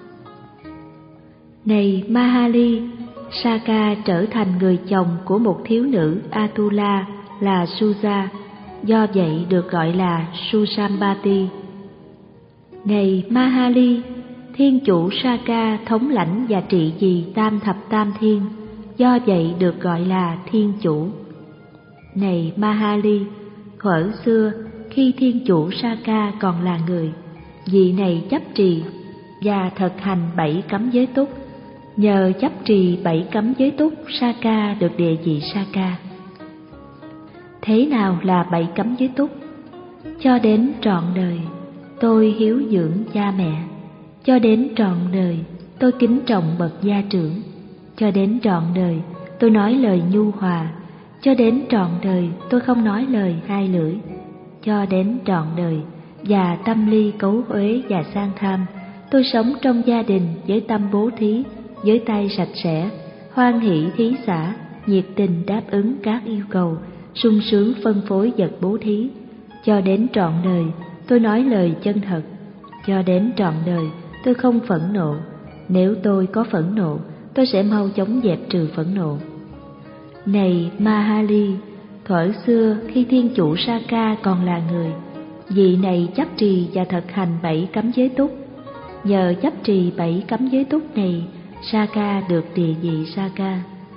Này Mahali, Saka trở thành người chồng của một thiếu nữ Atula là Suja, do vậy được gọi là Susambati. Này Mahali, Thiên Chủ Saka thống lãnh và trị vì tam thập tam thiên, do vậy được gọi là Thiên Chủ. Này Mahali, thuở xưa khi Thiên Chủ Saka còn là người, vị này chấp trì và thực hành bảy cấm giới túc. Nhờ chấp trì bảy cấm giới túc, Saka được địa vị Saka. Thế nào là bảy cấm giới túc? Cho đến trọn đời tôi hiếu dưỡng cha mẹ, cho đến trọn đời tôi kính trọng bậc gia trưởng, cho đến trọn đời tôi nói lời nhu hòa, cho đến trọn đời tôi không nói lời hai lưỡi, cho đến trọn đời và tâm ly cấu uế và sang tham, tôi sống trong gia đình với tâm bố thí, với tay sạch sẽ, hoan hỷ thí xả, nhiệt tình đáp ứng các yêu cầu, sung sướng phân phối vật bố thí. Cho đến trọn đời tôi nói lời chân thật, cho đến trọn đời tôi không phẫn nộ. Nếu tôi có phẫn nộ, tôi sẽ mau chóng dẹp trừ phẫn nộ. Này Mahali, thuở xưa khi Thiên Chủ Saka còn là người, vị này chấp trì và thực hành bảy cấm giới túc. Nhờ chấp trì bảy cấm giới túc này, Saka được địa vị Saka.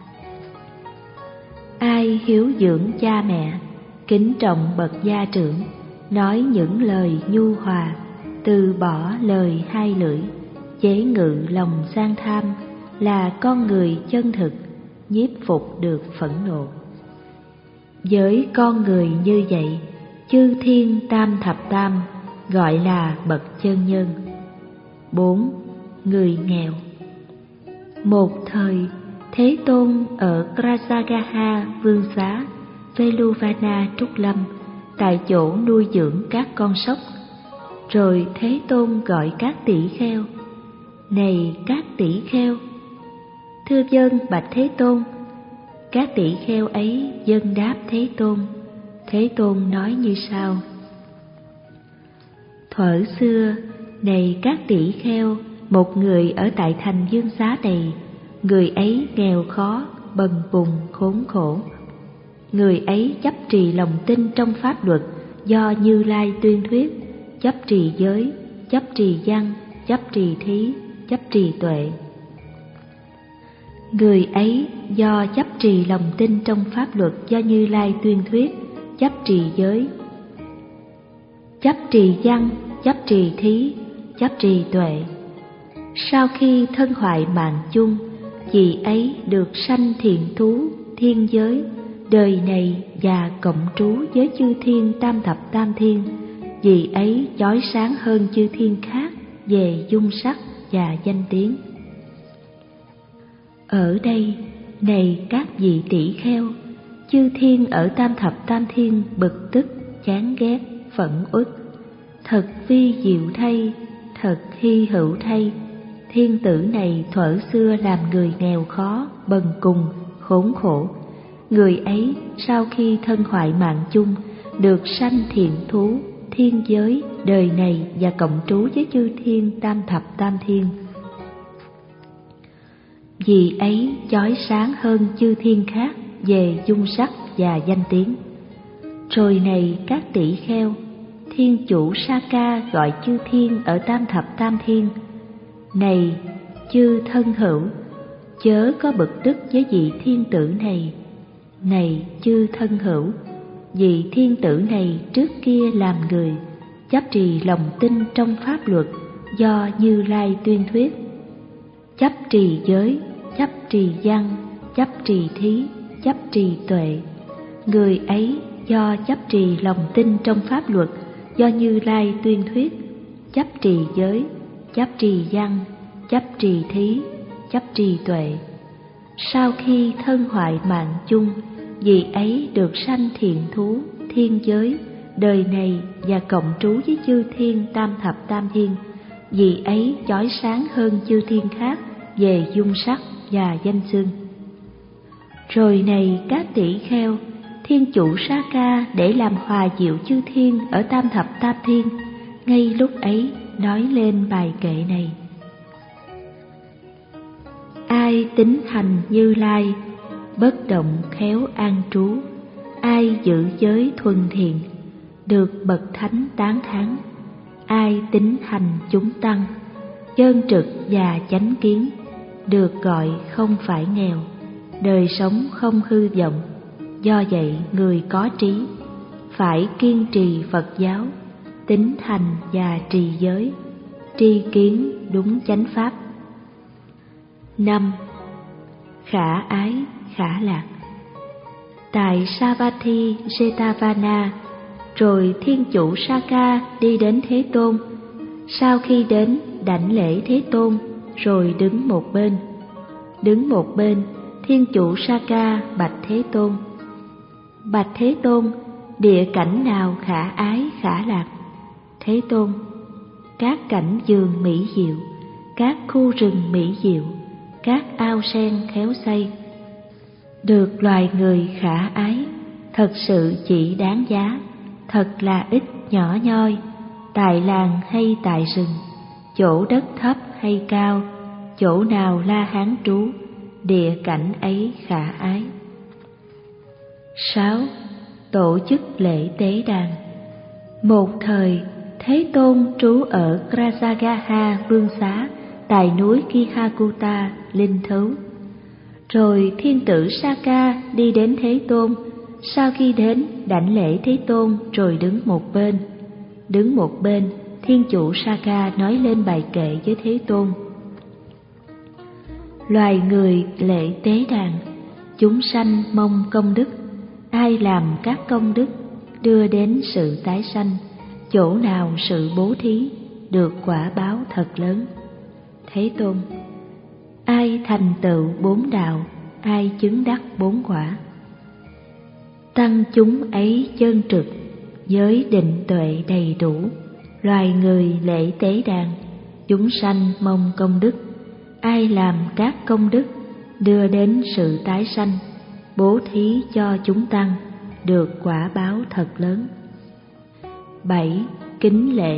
Ai hiếu dưỡng cha mẹ, kính trọng bậc gia trưởng, nói những lời nhu hòa, từ bỏ lời hai lưỡi, chế ngự lòng sang tham, là con người chân thực, nhiếp phục được phẫn nộ. Với con người như vậy, chư thiên tam thập tam gọi là bậc chân nhân. Bốn. Người nghèo. Một thời, Thế Tôn ở Krasagaha Vương Xá, Veluvana Trúc Lâm, tại chỗ nuôi dưỡng các con sóc. Rồi Thế Tôn gọi các tỷ kheo: Này các tỷ kheo! Thưa vâng bạch Thế Tôn. Các tỷ kheo ấy vâng đáp Thế Tôn. Thế Tôn nói như sau: Thuở xưa, này các tỷ kheo, một người ở tại thành Dương Xá này, người ấy nghèo khó, bần cùng, khốn khổ. Người ấy chấp trì lòng tin trong pháp luật do Như Lai tuyên thuyết, chấp trì giới, chấp trì văn, chấp trì thí, chấp trì tuệ. Người ấy do chấp trì lòng tin trong pháp luật do Như Lai tuyên thuyết, chấp trì giới, chấp trì văn, chấp trì thí, chấp trì tuệ. Sau khi thân hoại mạng chung, vị ấy được sanh thiện thú, thiên giới, đời này và cộng trú với chư thiên tam thập tam thiên. Vị ấy chói sáng hơn chư thiên khác về dung sắc và danh tiếng. Ở đây, này các vị tỷ kheo, chư thiên ở tam thập tam thiên bực tức, chán ghét, phẫn uất. Thật vi diệu thay, thật hy hữu thay, thiên tử này thuở xưa làm người nghèo khó, bần cùng, khốn khổ. Người ấy sau khi thân hoại mạng chung, được sanh thiện thú, thiên giới, đời này và cộng trú với chư thiên tam thập tam thiên. Vì ấy chói sáng hơn chư thiên khác về dung sắc và danh tiếng. Rồi này các tỷ kheo, thiên chủ Sa-ca gọi chư thiên ở tam thập tam thiên: Này chư thân hữu, chớ có bực tức với vị thiên tử này. Này chư thân hữu, vị thiên tử này trước kia làm người, chấp trì lòng tin trong pháp luật do Như Lai tuyên thuyết, chấp trì giới, chấp trì văn, chấp trì thí, chấp trì tuệ. Người ấy do chấp trì lòng tin trong pháp luật do Như Lai tuyên thuyết, chấp trì giới, chấp trì văn, chấp trì thí, chấp trì tuệ. Sau khi thân hoại mạng chung, vị ấy được sanh thiện thú, thiên giới, đời này và cộng trú với chư thiên tam thập tam thiên. Vị ấy chói sáng hơn chư thiên khác về dung sắc và danh xưng. Rồi này các tỷ kheo, thiên chủ Sa-ca để làm hòa diệu chư thiên ở tam thập tam thiên, ngay lúc ấy nói lên bài kệ này: Ai tín hành Như Lai, bất động khéo an trú, ai giữ giới thuần thiện, được bậc thánh tán thán. Ai tín hành chúng tăng, chân trực và chánh kiến, được gọi không phải nghèo, đời sống không hư vọng. Do vậy người có trí phải kiên trì Phật giáo, tín hành và trì giới, tri kiến đúng chánh pháp. Năm. Khả ái, khả lạc. Tại Savatthi Jetavana, rồi thiên chủ Sa-ca đi đến Thế Tôn. Sau khi đến, đảnh lễ Thế Tôn, rồi đứng một bên. Đứng một bên, thiên chủ Sa-ca bạch Thế Tôn: Bạch Thế Tôn, địa cảnh nào khả ái khả lạc? Thế Tôn: Các cảnh vườn mỹ diệu, các khu rừng mỹ diệu, các ao sen khéo xây. Được loài người khả ái, thật sự chỉ đáng giá, thật là ít nhỏ nhoi, tại làng hay tại rừng, chỗ đất thấp hay cao, chỗ nào La Hán trú, địa cảnh ấy khả ái. Sáu. Tổ chức lễ tế đàn. Một thời, Thế Tôn trú ở Krasagaha vương xá tại núi Kihakuta, linh thú. Rồi thiên tử Sa-ca đi đến Thế Tôn. Sau khi đến, đảnh lễ Thế Tôn rồi đứng một bên. Đứng một bên, thiên chủ Sa-ca nói lên bài kệ với Thế Tôn: Loài người lễ tế đàn, chúng sanh mong công đức. Ai làm các công đức, đưa đến sự tái sanh, chỗ nào sự bố thí, được quả báo thật lớn. Thế Tôn: Ai thành tựu bốn đạo, ai chứng đắc bốn quả. Tăng chúng ấy chân trực, giới định tuệ đầy đủ. Loài người lễ tế đàn, chúng sanh mong công đức. Ai làm các công đức, đưa đến sự tái sanh, bố thí cho chúng tăng, được quả báo thật lớn. Bảy. Kính lễ.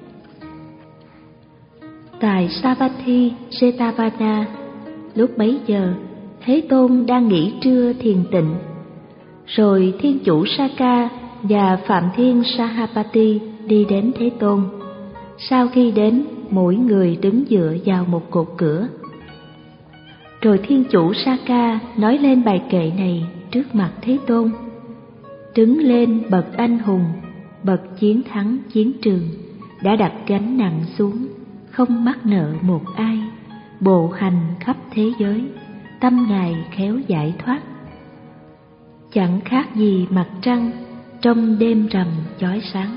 Tại Savatthi Jetavana, lúc bấy giờ Thế Tôn đang nghỉ trưa thiền tịnh. Rồi thiên chủ Sa-ca và Phạm Thiên Sahapati đi đến Thế Tôn. Sau khi đến, mỗi người đứng dựa vào một cột cửa. Rồi Thiên Chủ Saka nói lên bài kệ này trước mặt Thế Tôn. Đứng lên bậc anh hùng, bậc chiến thắng chiến trường, đã đặt gánh nặng xuống, không mắc nợ một ai, bộ hành khắp thế giới, tâm Ngài khéo giải thoát. Chẳng khác gì mặt trăng trong đêm rằm chói sáng.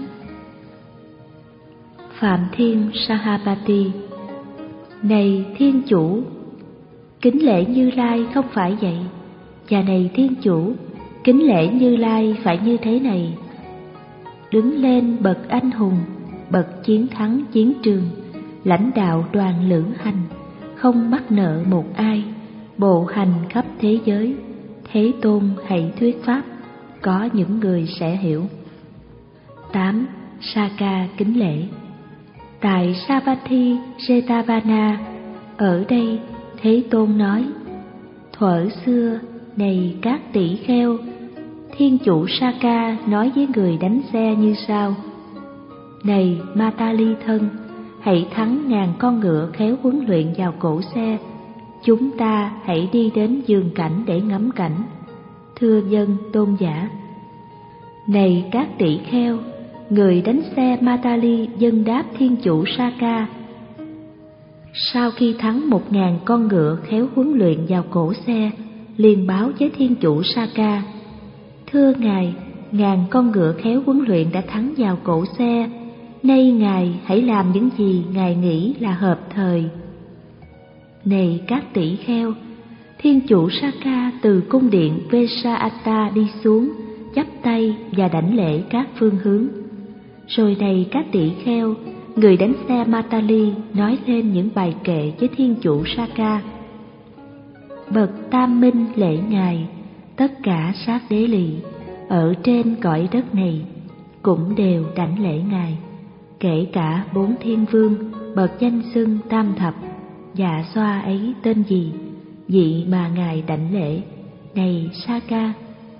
Phạm Thiên Sahapati: Này Thiên Chủ, kính lễ Như Lai không phải vậy. Và này Thiên Chủ, kính lễ Như Lai phải như thế này. Đứng lên bậc anh hùng, bậc chiến thắng chiến trường, lãnh đạo đoàn lữ hành, không mắc nợ một ai, bộ hành khắp thế giới. Thế Tôn hãy thuyết pháp, có những người sẽ hiểu. tám. Saka kính lễ. Tại Savatthi Jetavana, ở đây Thế Tôn nói: thuở xưa, này các tỷ kheo, Thiên Chủ Saka nói với người đánh xe như sau: Này Matali thân, hãy thắng ngàn con ngựa khéo huấn luyện vào cổ xe. Chúng ta hãy đi đến vườn cảnh để ngắm cảnh. Thưa dân tôn giả. Này các tỷ kheo, người đánh xe Matali dâng đáp Thiên Chủ Saka. Sau khi thắng một ngàn con ngựa khéo huấn luyện vào cổ xe, liền báo với Thiên Chủ Saka: Thưa Ngài, ngàn con ngựa khéo huấn luyện đã thắng vào cổ xe. Nay Ngài hãy làm những gì Ngài nghĩ là hợp thời. Này các tỷ kheo, Thiên Chủ Saka từ cung điện Vesaata đi xuống, chắp tay và đảnh lễ các phương hướng. Rồi này các tỷ kheo, người đánh xe Matali nói lên những bài kệ với Thiên Chủ Saka. Bậc tam minh lễ Ngài, tất cả sát đế lì ở trên cõi đất này cũng đều đảnh lễ Ngài, kể cả bốn thiên vương, bậc danh xưng tam thập. Dạ xoa ấy tên gì, vị mà Ngài đảnh lễ, này Saka?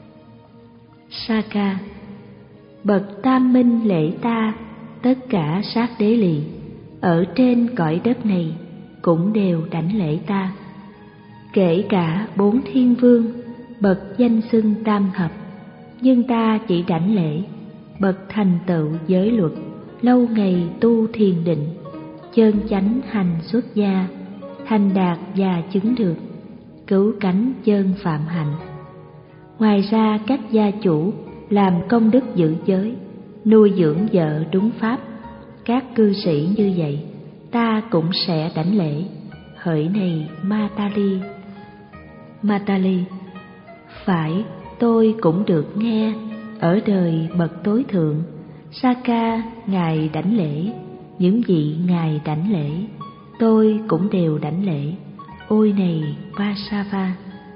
Saka: Bậc tam minh lễ ta, tất cả sát đế lì ở trên cõi đất này cũng đều đảnh lễ ta, kể cả bốn thiên vương, bậc danh xưng tam thập. Nhưng ta chỉ đảnh lễ bậc thành tựu giới luật, lâu ngày tu thiền định, chân chánh hành xuất gia, thành đạt và chứng được, cứu cánh chân phạm hạnh. Ngoài ra các gia chủ làm công đức giữ giới, nuôi dưỡng vợ đúng pháp, các cư sĩ như vậy ta cũng sẽ đảnh lễ. Hỡi này Matali. Matali: Phải, tôi cũng được nghe. Ở đời bậc tối thượng, Saka Ngài đảnh lễ, những vị Ngài đảnh lễ, tôi cũng đều đảnh lễ. Ôi này Vasava.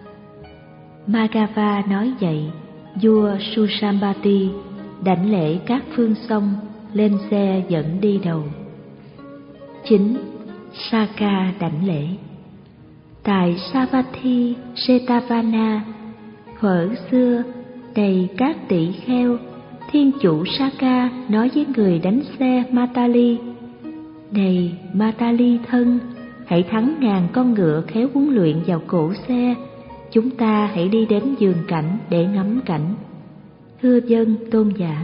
Magava nói vậy, vua Susambati đảnh lễ các phương sông, lên xe dẫn đi đầu. chín. Saka đảnh lễ. Tại Savatthi Jetavana, thuở xưa, đầy các tỷ kheo, Thiên Chủ Saka nói với người đánh xe Matali: Này Matali thân, hãy thắng ngàn con ngựa khéo huấn luyện vào cổ xe. Chúng ta hãy đi đến vườn cảnh để ngắm cảnh. Thưa dân tôn giả.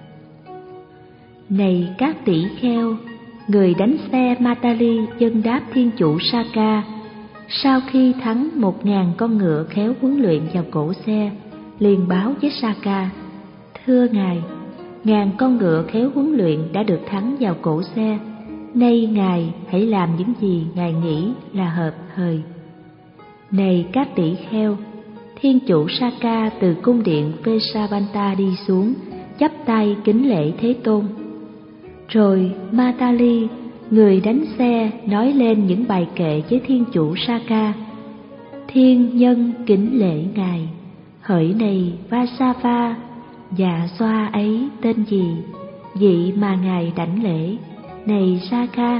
Này các tỷ kheo, người đánh xe Matali dâng đáp Thiên Chủ Saka. Sau khi thắng một ngàn con ngựa khéo huấn luyện vào cổ xe, liền báo với Saka: Thưa Ngài, ngàn con ngựa khéo huấn luyện đã được thắng vào cổ xe. Nay Ngài hãy làm những gì Ngài nghĩ là hợp thời. Này các tỷ kheo, Thiên Chủ Saka từ cung điện Vesavanta đi xuống, chắp tay kính lễ Thế Tôn. Rồi Matali, người đánh xe, nói lên những bài kệ với Thiên Chủ Saka. Thiên nhân kính lễ Ngài. Hỡi này Vasava, dạ xoa ấy tên gì, vị mà Ngài đảnh lễ, này Saka?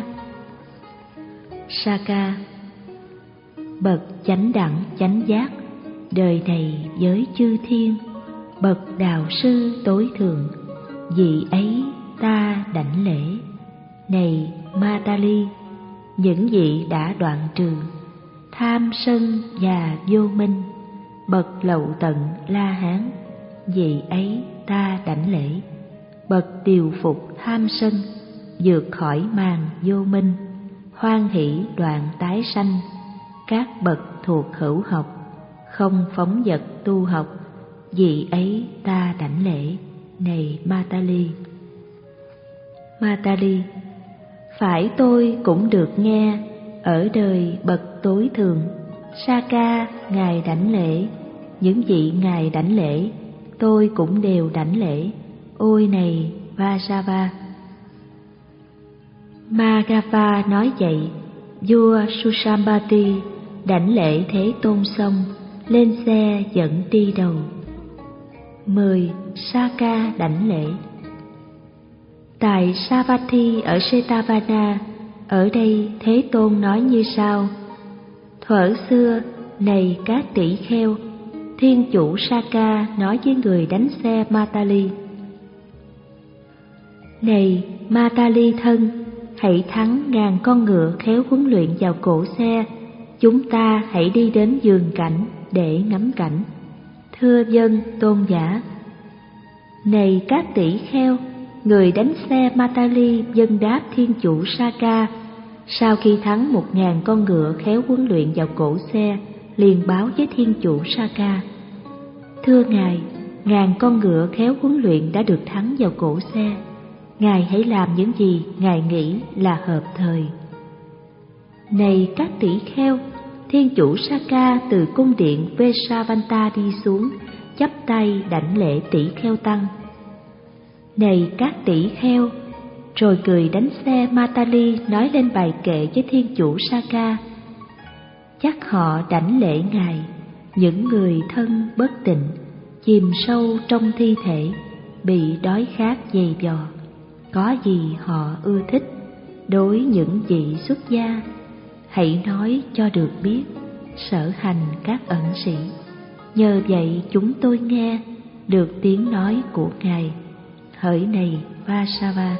Saka: Bậc chánh đẳng chánh giác, đời này với chư thiên, bậc đạo sư tối thượng, vị ấy ta đảnh lễ. Này Matali, những vị đã đoạn trừ, tham sân và vô minh, bậc lậu tận La Hán, vị ấy ta đảnh lễ. Bậc điều phục tham sân, vượt khỏi màn vô minh, hoan hỷ đoạn tái sanh, các bậc thuộc hữu học, không phóng dật tu học, vị ấy ta đảnh lễ. Này Matali. Matali: phải tôi cũng được nghe, ở đời bậc tối thượng, Saka ngài đảnh lễ, những vị ngài đảnh lễ, tôi cũng đều đảnh lễ. Ôi này Vasava. Magava nói vậy, vua Susambati đảnh lễ Thế Tôn xong, lên xe dẫn đi đầu. Mười. Saka đảnh lễ. Tại Savatthi ở Setavana, ở đây Thế Tôn nói như sau: thuở xưa, này các tỷ kheo, thiên chủ Saka nói với người đánh xe Matali: này Matali thân, hãy thắng ngàn con ngựa khéo huấn luyện vào cổ xe, chúng ta hãy đi đến vườn cảnh để ngắm cảnh. Thưa vâng, tôn giả. Này các tỷ kheo, người đánh xe Matali vâng đáp thiên chủ Saka, sau khi thắng một ngàn con ngựa khéo huấn luyện vào cổ xe, liền báo với thiên chủ Saka: thưa ngài, ngàn con ngựa khéo huấn luyện đã được thắng vào cổ xe, ngài hãy làm những gì ngài nghĩ là hợp thời. Này các tỷ kheo, thiên chủ Saka từ cung điện Vesavanta đi xuống, chắp tay đảnh lễ tỷ kheo tăng. Này các tỷ kheo, rồi cười đánh xe Matali nói lên bài kệ với thiên chủ Saka: chắc họ đảnh lễ ngài, những người thân bất tịnh, chìm sâu trong thi thể, bị đói khát dày dò, có gì họ ưa thích, đối những vị xuất gia, hãy nói cho được biết sở hành các ẩn sĩ. Nhờ vậy chúng tôi nghe được tiếng nói của ngài. Hỡi này Vasava.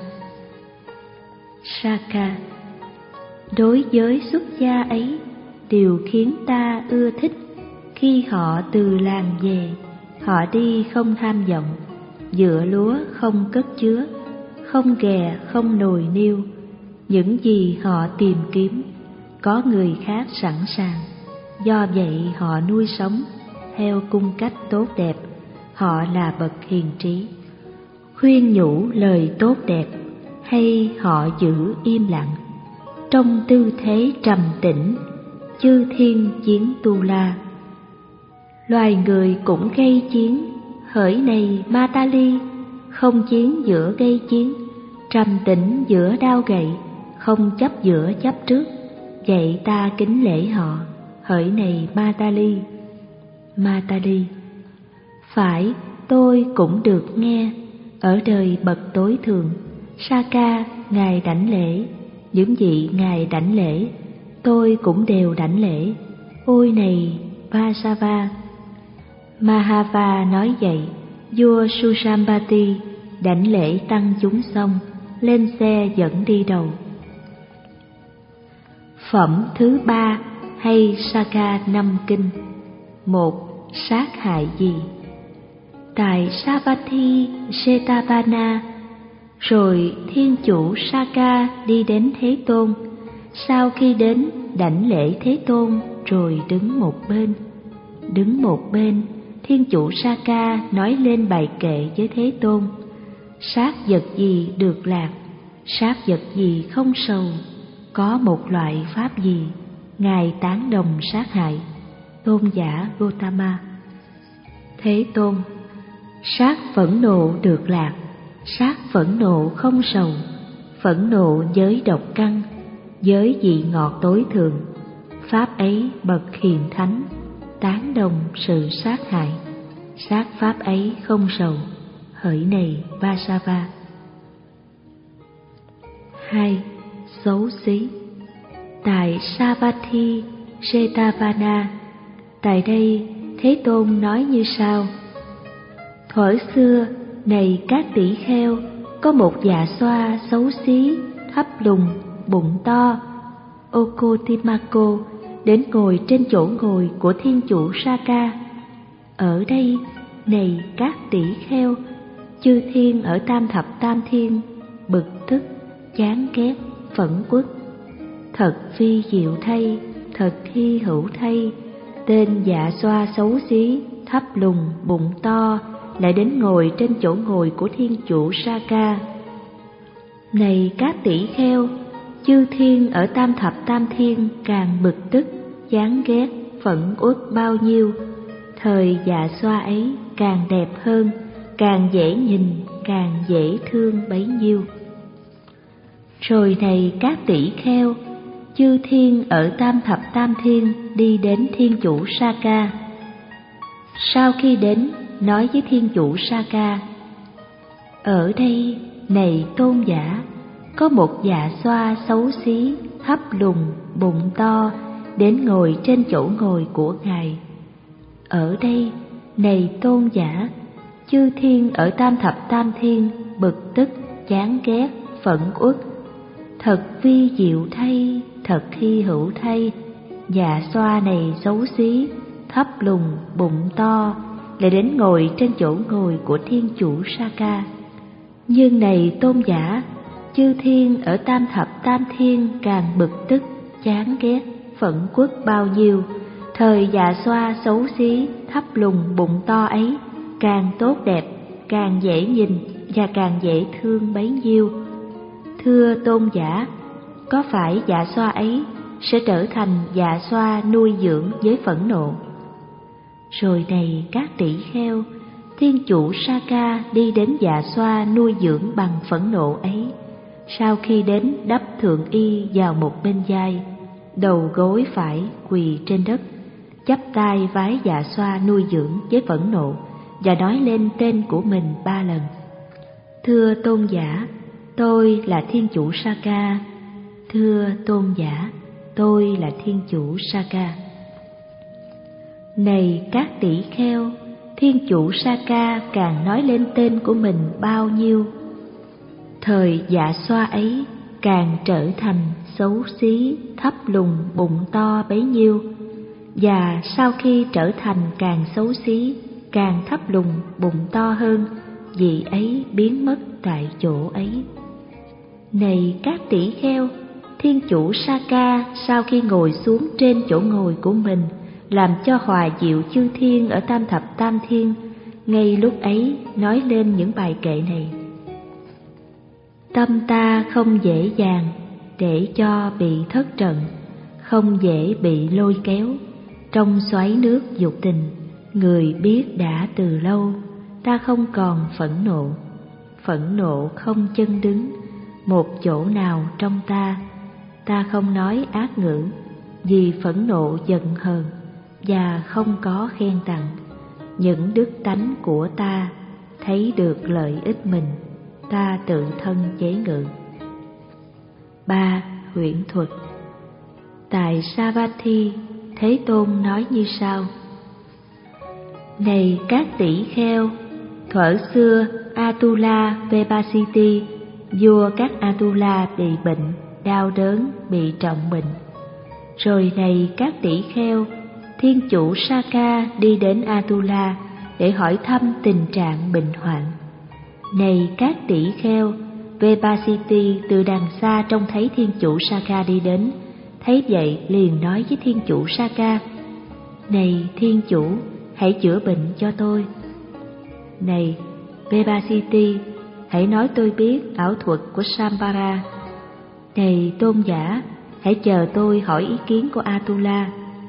Saka: đối với xuất gia ấy, điều khiến ta ưa thích khi họ từ làng về, họ đi không tham vọng, dựa lúa không cất chứa, không ghè không nồi niêu, những gì họ tìm kiếm có người khác sẵn sàng, do vậy họ nuôi sống theo cung cách tốt đẹp. Họ là bậc hiền trí, khuyên nhủ lời tốt đẹp, hay họ giữ im lặng trong tư thế trầm tĩnh, chư thiên chiến tu la. Loài người cũng gây chiến, hỡi này Matali, không chiến giữa gây chiến, trầm tĩnh giữa đao gậy, không chấp giữa chấp trước, vậy ta kính lễ họ. Hỡi này Matali. Matali: phải tôi cũng được nghe, ở đời bậc tối thượng, Saka ngài đảnh lễ, những vị ngài đảnh lễ, tôi cũng đều đảnh lễ. Ôi này Vasava. Mahava nói vậy, vua Susambati đảnh lễ tăng chúng xong, lên xe dẫn đi đầu. Phẩm thứ ba hay Saka năm kinh. Một. Sát hại gì? Tại Savatthi Setavana, rồi thiên chủ Saka đi đến Thế Tôn. Sau khi đến, đảnh lễ Thế Tôn rồi đứng một bên. Đứng một bên, thiên chủ Saka nói lên bài kệ với Thế Tôn: sát vật gì được lạc, sát vật gì không sầu, có một loại pháp gì ngài tán đồng sát hại? Tôn giả Gotama. Thế Tôn: sát phẫn nộ được lạc, sát phẫn nộ không sầu, phẫn nộ giới độc căn, giới vị ngọt tối thượng, pháp ấy bậc hiền thánh tán đồng sự sát hại, sát pháp ấy không sầu. Hỡi này Vasava. Hai. Xấu xí. Tại Savatthi Setavana, tại đây Thế Tôn nói như sau: thuở xưa, này các tỷ kheo, có một dạ xoa xấu xí, thấp lùn, bụng to, Okotimako, đến ngồi trên chỗ ngồi của thiên chủ Saka. Ở đây, này các tỷ kheo, chư thiên ở tam thập tam thiên bực tức, chán ghét, phẫn uất. Thật phi diệu thay, thật hy hữu thay, tên dạ xoa xấu xí, thấp lùn, bụng to lại đến ngồi trên chỗ ngồi của thiên chủ Saka. Này các tỷ kheo, chư thiên ở tam thập tam thiên càng bực tức, chán ghét, phẫn uất bao nhiêu, thời dạ xoa ấy càng đẹp hơn, càng dễ nhìn, càng dễ thương bấy nhiêu. Rồi này các tỷ kheo, chư thiên ở tam thập tam thiên đi đến thiên chủ Saka. Sau khi đến, nói với thiên chủ Saka: ở đây, này tôn giả, có một dạ xoa xấu xí, thấp lùn, bụng to đến ngồi trên chỗ ngồi của ngài. Ở đây, này tôn giả, chư thiên ở tam thập tam thiên bực tức, chán ghét, phẫn uất. Thật vi diệu thay, thật hy hữu thay, dạ xoa này xấu xí, thấp lùn, bụng to lại đến ngồi trên chỗ ngồi của thiên chủ Saka. Nhưng này tôn giả, chư thiên ở tam thập tam thiên càng bực tức, chán ghét, phẫn uất bao nhiêu, thời dạ xoa xấu xí, thấp lùn, bụng to ấy càng tốt đẹp, càng dễ nhìn và càng dễ thương bấy nhiêu. Thưa tôn giả, có phải dạ xoa ấy sẽ trở thành dạ xoa nuôi dưỡng với phẫn nộ? Rồi này các tỷ kheo, thiên chủ Saka đi đến dạ xoa nuôi dưỡng bằng phẫn nộ ấy. Sau khi đến, đắp thượng y vào một bên vai, đầu gối phải quỳ trên đất, chắp tay vái dạ xoa nuôi dưỡng với phẫn nộ và nói lên tên của mình ba lần: thưa tôn giả, tôi là thiên chủ Saka. Thưa tôn giả, tôi là thiên chủ Saka. Này các tỷ kheo, thiên chủ Saka càng nói lên tên của mình bao nhiêu, thời dạ xoa ấy càng trở thành xấu xí, thấp lùn, bụng to bấy nhiêu. Và sau khi trở thành càng xấu xí, càng thấp lùn, bụng to hơn, vị ấy biến mất tại chỗ ấy. Này các tỷ kheo, thiên chủ Saka sau khi ngồi xuống trên chỗ ngồi của mình, làm cho hòa dịu chư thiên ở tam thập tam thiên, ngay lúc ấy nói lên những bài kệ này: tâm ta không dễ dàng để cho bị thất trận, không dễ bị lôi kéo trong xoáy nước dục tình. Người biết đã từ lâu, ta không còn phẫn nộ. Phẫn nộ không chân đứng một chỗ nào trong ta. Ta không nói ác ngữ, vì phẫn nộ giận hờn, và không có khen tặng. Những đức tánh của ta thấy được lợi ích mình, ta tự thân chế ngự. Ba. Huyễn thuật. Tại Savatthi, Thế Tôn nói như sau: này các tỷ kheo, thuở xưa Atula Vebasiti, vua các Atula bị bệnh, đau đớn, bị trọng bệnh. Rồi này các tỷ kheo, thiên chủ Saka đi đến Atula để hỏi thăm tình trạng bệnh hoạn. Này các tỷ kheo, Vebasiti từ đằng xa trông thấy thiên chủ Saka đi đến, thấy vậy liền nói với thiên chủ Saka: này thiên chủ, hãy chữa bệnh cho tôi. Này Vebasiti, hãy nói tôi biết ảo thuật của Sambara. Này tôn giả, hãy chờ tôi hỏi ý kiến của Atula.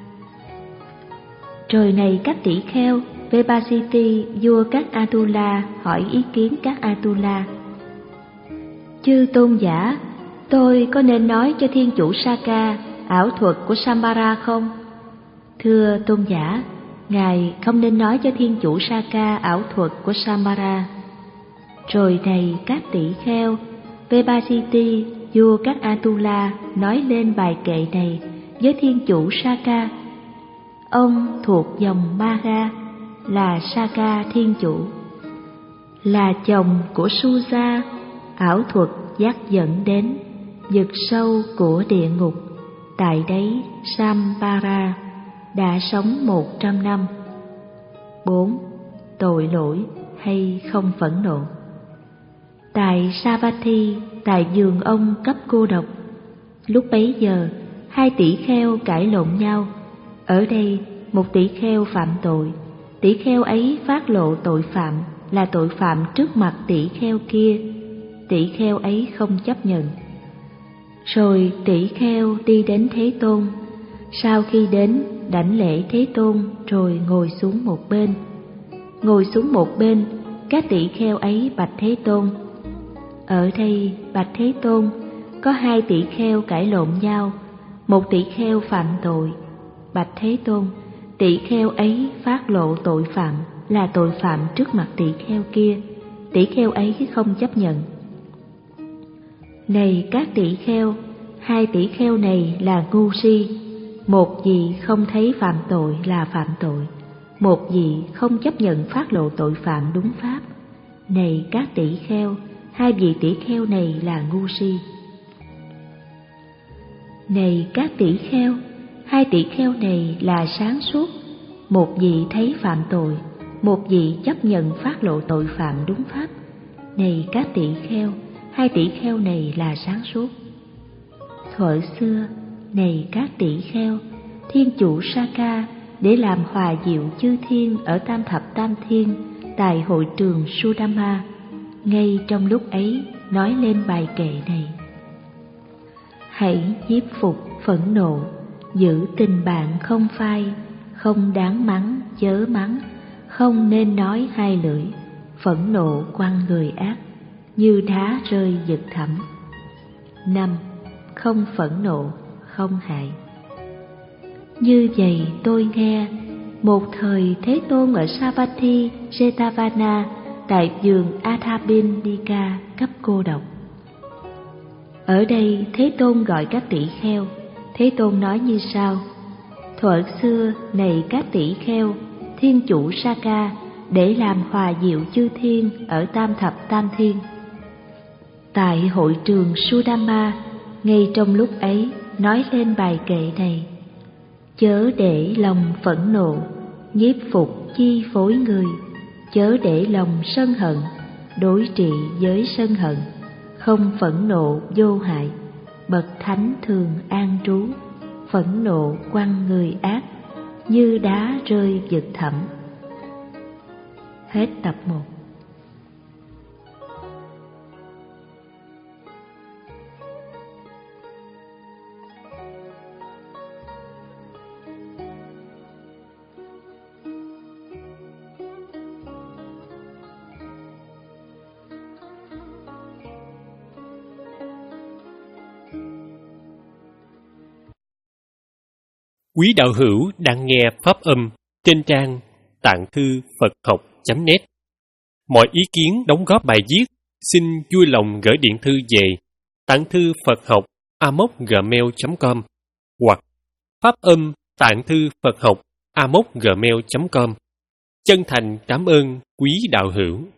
Rồi này các tỷ kheo, Vebasiti vua các Atula hỏi ý kiến các Atula: chư tôn giả, tôi có nên nói cho thiên chủ Saka ảo thuật của Sambara không? Thưa tôn giả, ngài không nên nói cho thiên chủ Saka ảo thuật của Sambara. Rồi này các tỷ kheo, Vebasiti vua các Atula nói lên bài kệ này với thiên chủ Saka: ông thuộc dòng Maga, là Saka thiên chủ, là chồng của Suja. Ảo thuật dắt dẫn đến vực sâu của địa ngục, tại đấy Sampara đã sống một trăm năm. Bốn. Tội lỗi hay không phẫn nộ. Tại Savatthi, tại vườn ông cấp cô độc, lúc bấy giờ hai tỷ kheo cãi lộn nhau. Ở đây một tỷ kheo phạm tội, tỷ kheo ấy phát lộ tội phạm là tội phạm trước mặt tỷ kheo kia, tỷ kheo ấy không chấp nhận. Rồi tỷ kheo đi đến Thế Tôn, sau khi đến đảnh lễ Thế Tôn rồi ngồi xuống một bên. Ngồi xuống một bên, các tỷ kheo ấy bạch Thế Tôn: ở đây bạch Thế Tôn, có hai tỷ kheo cãi lộn nhau, một tỷ kheo phạm tội. Bạch Thế Tôn, tỷ kheo ấy phát lộ tội phạm là tội phạm trước mặt tỷ kheo kia, tỷ kheo ấy không chấp nhận. Này các tỷ kheo, hai tỷ kheo này là ngu si, một vị không thấy phạm tội là phạm tội, một vị không chấp nhận phát lộ tội phạm đúng pháp. Này các tỷ kheo, hai vị tỷ kheo này là ngu si. Này các tỷ kheo, hai tỷ kheo này là sáng suốt, một vị thấy phạm tội, một vị chấp nhận phát lộ tội phạm đúng pháp. Này các tỷ kheo, hai tỷ kheo này là sáng suốt. Thuở xưa, này các tỷ kheo, thiên chủ Saka để làm hòa diệu chư thiên ở tam thập tam thiên tại hội trường Sudama, ngay trong lúc ấy nói lên bài kệ này: hãy nhiếp phục phẫn nộ, giữ tình bạn không phai, không đáng mắng chớ mắng, không nên nói hai lưỡi, phẫn nộ quăng người ác, như đá rơi vực thẳm. Năm. Không phẫn nộ, không hại. Như vậy tôi nghe, một thời Thế Tôn ở Savatthi, Jetavana, tại vườn Athabindika cấp cô độc. Ở đây Thế Tôn gọi các tỷ kheo. Thế Tôn nói như sau: thuở xưa, này các tỷ kheo, thiên chủ Saka để làm hòa diệu chư thiên ở tam thập tam thiên. Tại hội trường Sudama, ngay trong lúc ấy nói lên bài kệ này: chớ để lòng phẫn nộ, nhiếp phục chi phối người, chớ để lòng sân hận, đối trị với sân hận, không phẫn nộ vô hại, bậc thánh thường an trú, phẫn nộ quăng người ác, như đá rơi vực thẳm. Hết tập một. Quý đạo hữu đang nghe pháp âm trên trang tạng thư Phật học chấm net. Mọi ý kiến đóng góp bài viết xin vui lòng gửi điện thư về tạng thư Phật học a m o c gmail chấm com hoặc pháp âm tạng thư Phật học a m o c gmail chấm com. Chân thành cảm ơn quý đạo hữu.